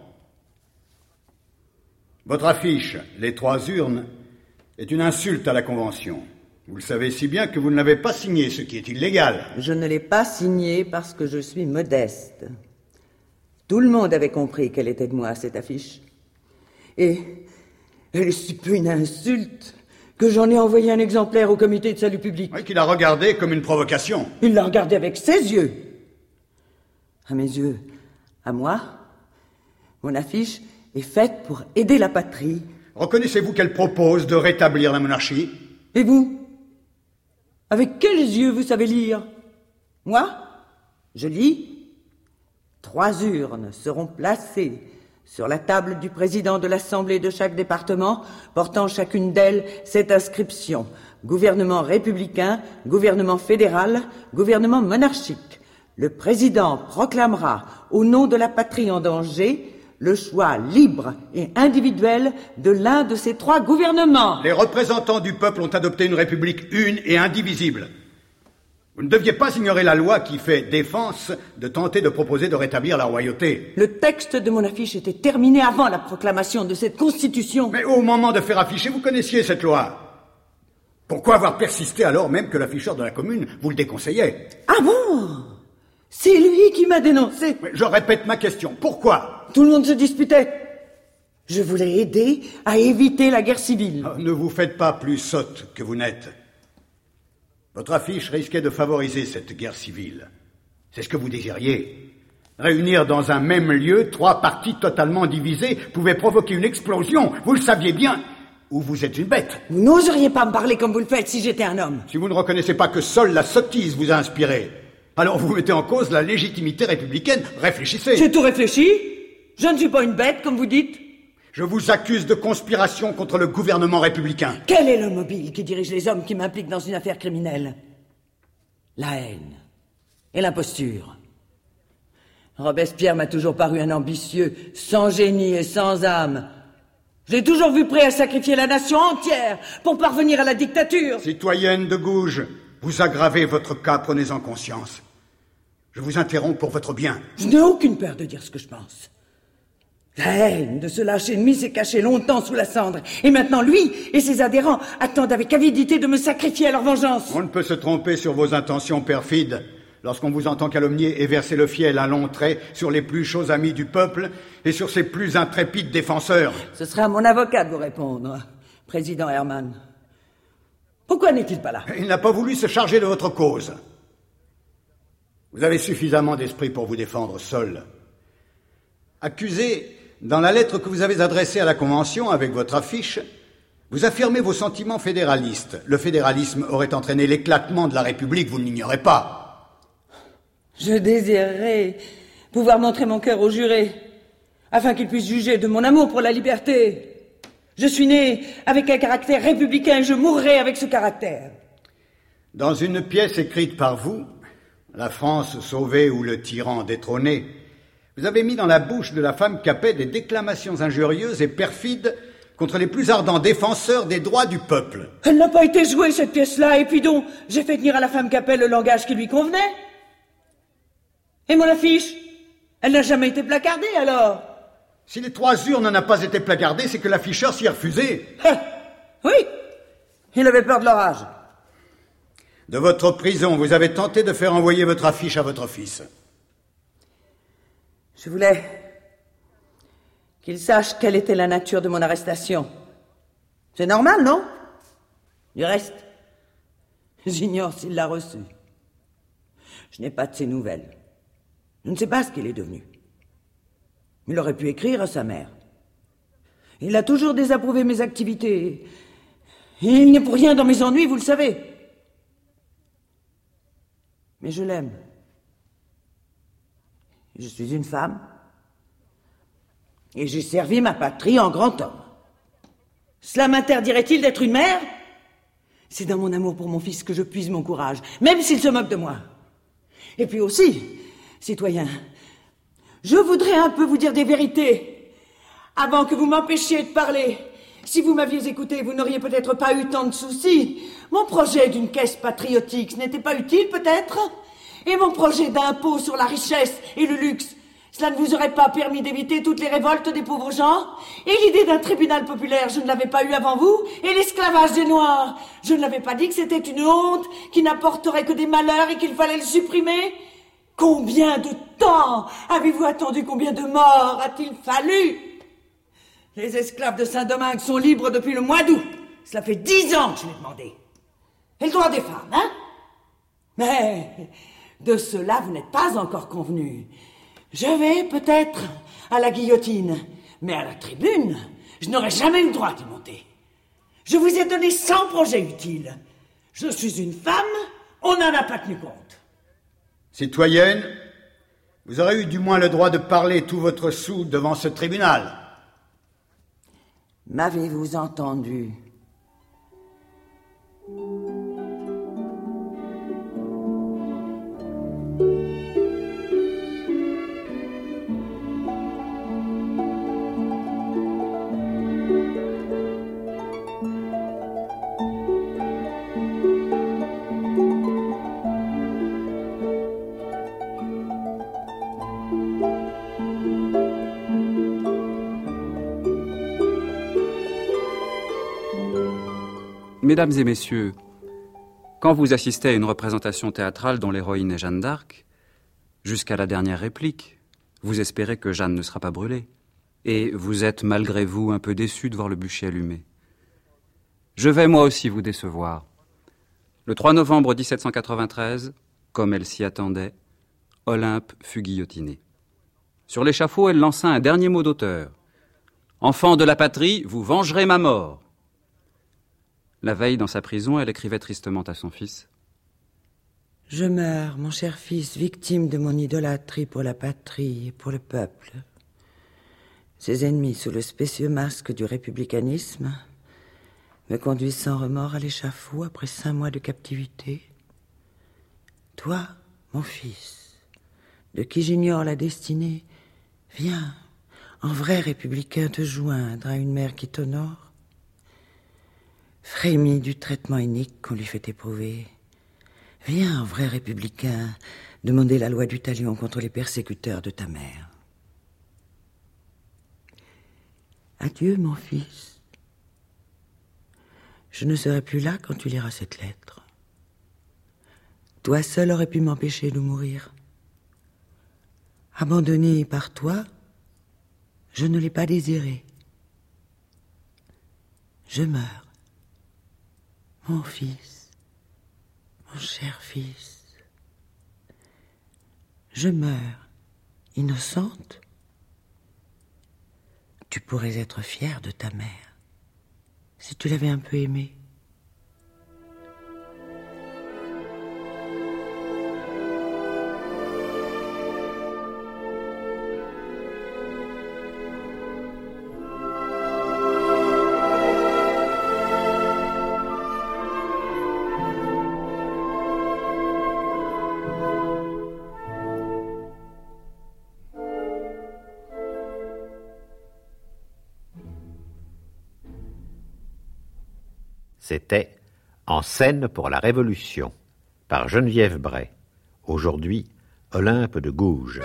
Speaker 6: Votre affiche, les trois urnes, est une insulte à la Convention. Vous le savez si bien que vous ne l'avez pas signée, ce qui est illégal.
Speaker 5: Je ne l'ai pas signée parce que je suis modeste. Tout le monde avait compris qu'elle était de moi, cette affiche. Et elle est si peu une insulte que j'en ai envoyé un exemplaire au comité de salut public.
Speaker 6: Oui, qu'il a regardé comme une provocation.
Speaker 5: Il l'a regardé avec ses yeux. À mes yeux, à moi, mon affiche est faite pour aider la patrie.
Speaker 6: Reconnaissez-vous qu'elle propose de rétablir la monarchie?
Speaker 5: Et vous? Avec quels yeux vous savez lire? Moi, je lis. Trois urnes seront placées sur la table du président de l'Assemblée de chaque département, portant chacune d'elles cette inscription. Gouvernement républicain, gouvernement fédéral, gouvernement monarchique. Le président proclamera, au nom de la patrie en danger, le choix libre et individuel de l'un de ces trois gouvernements.
Speaker 6: Les représentants du peuple ont adopté une république une et indivisible. Vous ne deviez pas ignorer la loi qui fait défense de tenter de proposer de rétablir la royauté.
Speaker 5: Le texte de mon affiche était terminé avant la proclamation de cette constitution.
Speaker 6: Mais au moment de faire afficher, vous connaissiez cette loi. Pourquoi avoir persisté alors même que l'afficheur de la commune vous le déconseillait?
Speaker 5: Ah bon? C'est lui qui m'a dénoncé.
Speaker 6: Mais je répète ma question. Pourquoi?
Speaker 5: Tout le monde se disputait. Je voulais aider à éviter la guerre civile.
Speaker 6: Oh, ne vous faites pas plus sotte que vous n'êtes. Votre affiche risquait de favoriser cette guerre civile. C'est ce que vous désiriez. Réunir dans un même lieu trois partis totalement divisés pouvait provoquer une explosion. Vous le saviez bien. Ou vous êtes une bête.
Speaker 5: Vous n'oseriez pas me parler comme vous le faites si j'étais un homme.
Speaker 6: Si vous ne reconnaissez pas que seule la sottise vous a inspiré, alors vous mettez en cause la légitimité républicaine. Réfléchissez.
Speaker 5: J'ai tout réfléchi. Je ne suis pas une bête, comme vous dites.
Speaker 6: Je vous accuse de conspiration contre le gouvernement républicain.
Speaker 5: Quel est le mobile qui dirige les hommes qui m'impliquent dans une affaire criminelle? La haine et l'imposture. Robespierre m'a toujours paru un ambitieux, sans génie et sans âme. J'ai toujours vu prêt à sacrifier la nation entière pour parvenir à la dictature.
Speaker 6: Citoyenne de Gouges, vous aggravez votre cas, prenez-en conscience. Je vous interromps pour votre bien.
Speaker 5: Je n'ai aucune peur de dire ce que je pense. La haine de ce lâche ennemi s'est cachée longtemps sous la cendre. Et maintenant, lui et ses adhérents attendent avec avidité de me sacrifier à leur vengeance.
Speaker 6: On ne peut se tromper sur vos intentions perfides lorsqu'on vous entend calomnier et verser le fiel à longs traits sur les plus chauds amis du peuple et sur ses plus intrépides défenseurs.
Speaker 5: Ce sera à mon avocat de vous répondre, président Herman. Pourquoi n'est-il pas là?
Speaker 6: Il n'a pas voulu se charger de votre cause. Vous avez suffisamment d'esprit pour vous défendre seul. Accusé, dans la lettre que vous avez adressée à la Convention avec votre affiche, vous affirmez vos sentiments fédéralistes. Le fédéralisme aurait entraîné l'éclatement de la République, vous ne l'ignorez pas.
Speaker 5: Je désirerais pouvoir montrer mon cœur aux jurés, afin qu'ils puissent juger de mon amour pour la liberté. Je suis né avec un caractère républicain et je mourrai avec ce caractère.
Speaker 6: Dans une pièce écrite par vous, La France sauvée ou le tyran détrôné, vous avez mis dans la bouche de la femme Capet des déclamations injurieuses et perfides contre les plus ardents défenseurs des droits du peuple.
Speaker 5: Elle n'a pas été jouée, cette pièce-là, et puis donc, j'ai fait tenir à la femme Capet le langage qui lui convenait. Et mon affiche, elle n'a jamais été placardée, alors?
Speaker 6: Si les trois urnes n'a pas été placardée, c'est que l'afficheur s'y est refusé.
Speaker 5: Ah, oui, il avait peur de l'orage.
Speaker 6: De votre prison, vous avez tenté de faire envoyer votre affiche à votre fils.
Speaker 5: Je voulais qu'il sache quelle était la nature de mon arrestation. C'est normal, non? Du reste, j'ignore s'il l'a reçu. Je n'ai pas de ses nouvelles. Je ne sais pas ce qu'il est devenu. Il aurait pu écrire à sa mère. Il a toujours désapprouvé mes activités. Il n'est pour rien dans mes ennuis, vous le savez. Mais je l'aime. Je suis une femme. Et j'ai servi ma patrie en grand homme. Cela m'interdirait-il d'être une mère? C'est dans mon amour pour mon fils que je puise mon courage, même s'il se moque de moi. Et puis aussi, citoyen, je voudrais un peu vous dire des vérités, avant que vous m'empêchiez de parler. Si vous m'aviez écouté, vous n'auriez peut-être pas eu tant de soucis. Mon projet d'une caisse patriotique, ce n'était pas utile peut-être? Et mon projet d'impôt sur la richesse et le luxe, cela ne vous aurait pas permis d'éviter toutes les révoltes des pauvres gens? Et l'idée d'un tribunal populaire, je ne l'avais pas eu avant vous? Et l'esclavage des Noirs, je ne l'avais pas dit que c'était une honte, qui n'apporterait que des malheurs et qu'il fallait le supprimer? Combien de temps avez-vous attendu? Combien de morts a-t-il fallu? Les esclaves de Saint-Domingue sont libres depuis le mois d'août. Cela fait dix ans que je l'ai demandé. Et le droit des femmes, hein? Mais de cela, vous n'êtes pas encore convenu. Je vais peut-être à la guillotine, mais à la tribune, je n'aurai jamais le droit d'y monter. Je vous ai donné cent projets utiles. Je suis une femme, on n'en a pas tenu compte.
Speaker 6: Citoyenne, vous aurez eu du moins le droit de parler tout votre sou devant ce tribunal.
Speaker 5: M'avez-vous entendu?
Speaker 4: Mesdames et messieurs, quand vous assistez à une représentation théâtrale dont l'héroïne est Jeanne d'Arc, jusqu'à la dernière réplique, vous espérez que Jeanne ne sera pas brûlée. Et vous êtes, malgré vous, un peu déçu de voir le bûcher allumé. Je vais moi aussi vous décevoir. Le trois novembre dix-sept cent quatre-vingt-treize, comme elle s'y attendait, Olympe fut guillotinée. Sur l'échafaud, elle lança un dernier mot d'auteur. « Enfant de la patrie, vous vengerez ma mort !» La veille, dans sa prison, elle écrivait tristement à son fils.
Speaker 5: « Je meurs, mon cher fils, victime de mon idolâtrie pour la patrie et pour le peuple. Ses ennemis, sous le spécieux masque du républicanisme, me conduisent sans remords à l'échafaud après cinq mois de captivité. Toi, mon fils, de qui j'ignore la destinée, viens, en vrai républicain, te joindre à une mère qui t'honore. Frémis du traitement inique qu'on lui fait éprouver. Viens, en vrai républicain, demander la loi du talion contre les persécuteurs de ta mère. Adieu, mon fils. Je ne serai plus là quand tu liras cette lettre. Toi seul aurais pu m'empêcher de mourir. Abandonné par toi, je ne l'ai pas désiré. Je meurs. Mon fils, mon cher fils. Je meurs, innocente. Tu pourrais être fière de ta mère, si tu l'avais un peu aimée.
Speaker 7: C'était En scène pour la Révolution, par Geneviève Bray. Aujourd'hui, Olympe de Gouges.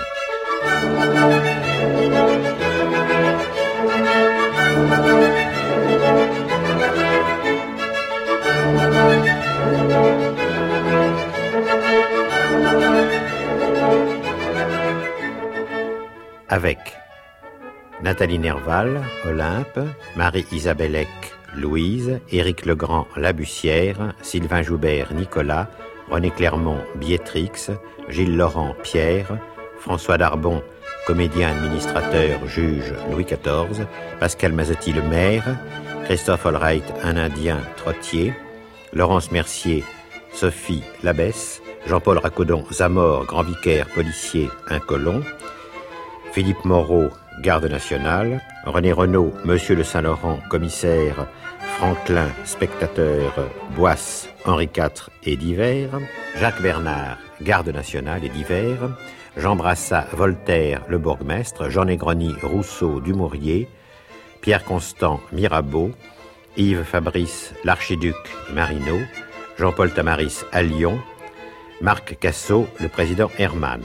Speaker 7: Avec Nathalie Nerval, Olympe, Marie-Isabelle Eck, Louise, Éric Legrand, Labussière, Sylvain Joubert, Nicolas, René Clermont, Biétrix, Gilles Laurent, Pierre, François Darbon, comédien administrateur, juge, Louis quatorze, Pascal Mazotti, le maire, Christophe Allwright, un Indien, Trottier, Laurence Mercier, Sophie Labesse, Jean-Paul Racodon, Zamor, grand vicaire, policier, un colon, Philippe Moreau, garde nationale, René Renaud, Monsieur de Saint-Laurent, commissaire, Franklin, spectateur, Boisse, Henri quatre et divers, Jacques Bernard, garde nationale et divers, Jean Brassat, Voltaire, le bourgmestre, Jean Negroni, Rousseau, Dumouriez, Pierre Constant, Mirabeau, Yves Fabrice, l'archiduc Marino, Jean-Paul Tamaris à Lyon, Marc Cassot, le président Hermann.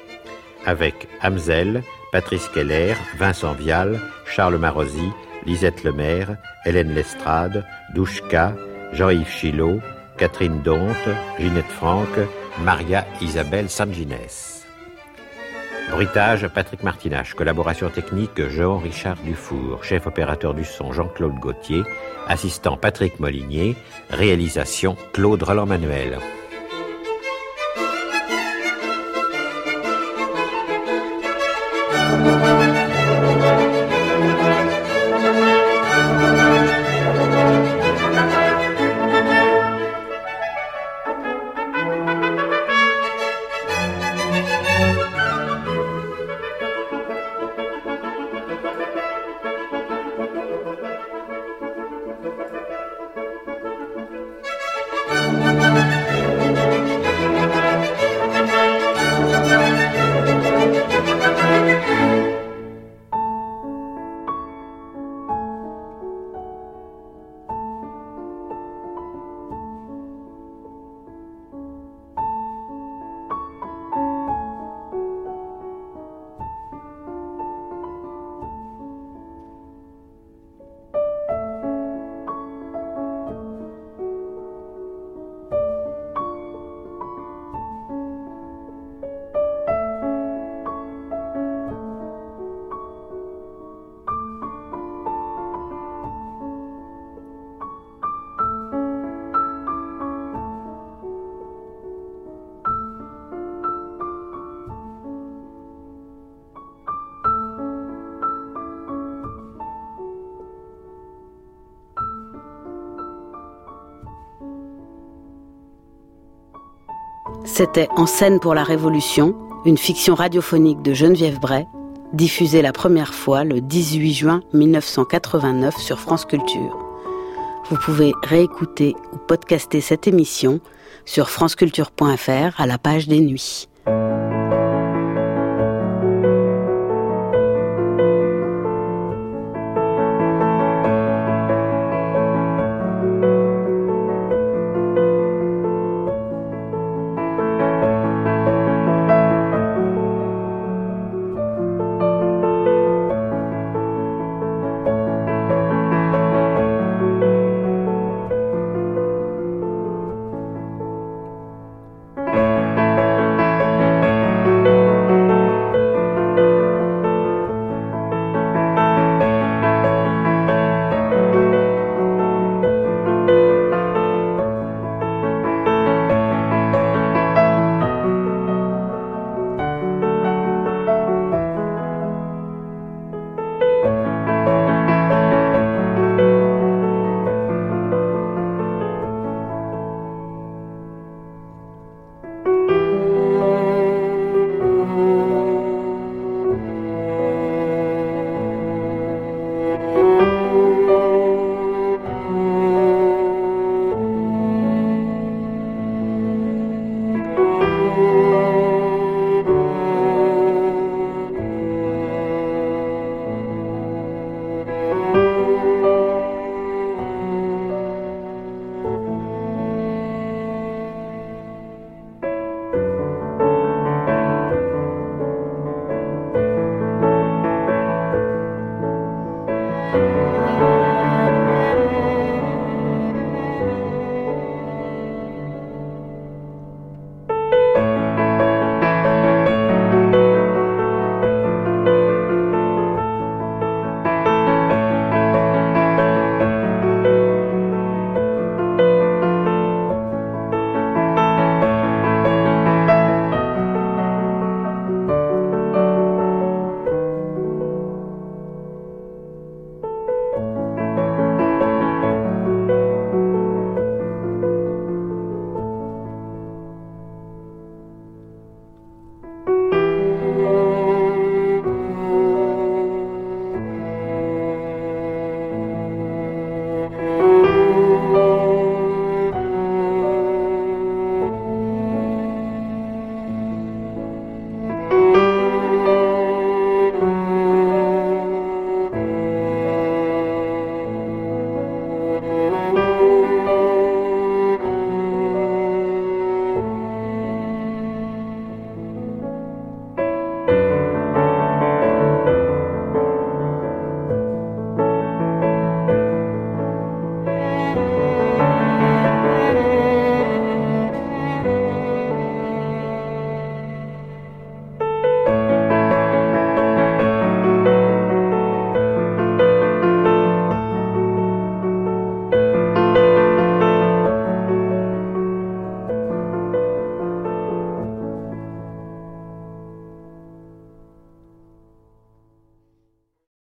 Speaker 7: Avec Hamzel, Patrice Keller, Vincent Vial, Charles Marosi, Lisette Lemaire, Hélène Lestrade, Douchka, Jean-Yves Chilot, Catherine Donte, Ginette Franck, Maria Isabelle Sanginès. Bruitage, Patrick Martinache. Collaboration technique, Jean-Richard Dufour. Chef opérateur du son, Jean-Claude Gauthier. Assistant, Patrick Molinier. Réalisation, Claude Roland-Manuel.
Speaker 12: Thank you.
Speaker 1: C'était En scène pour la Révolution, une fiction radiophonique de Geneviève Bray, diffusée la première fois le dix-huit juin mille neuf cent quatre-vingt-neuf sur France Culture. Vous pouvez réécouter ou podcaster cette émission sur franceculture point f r à la page des nuits.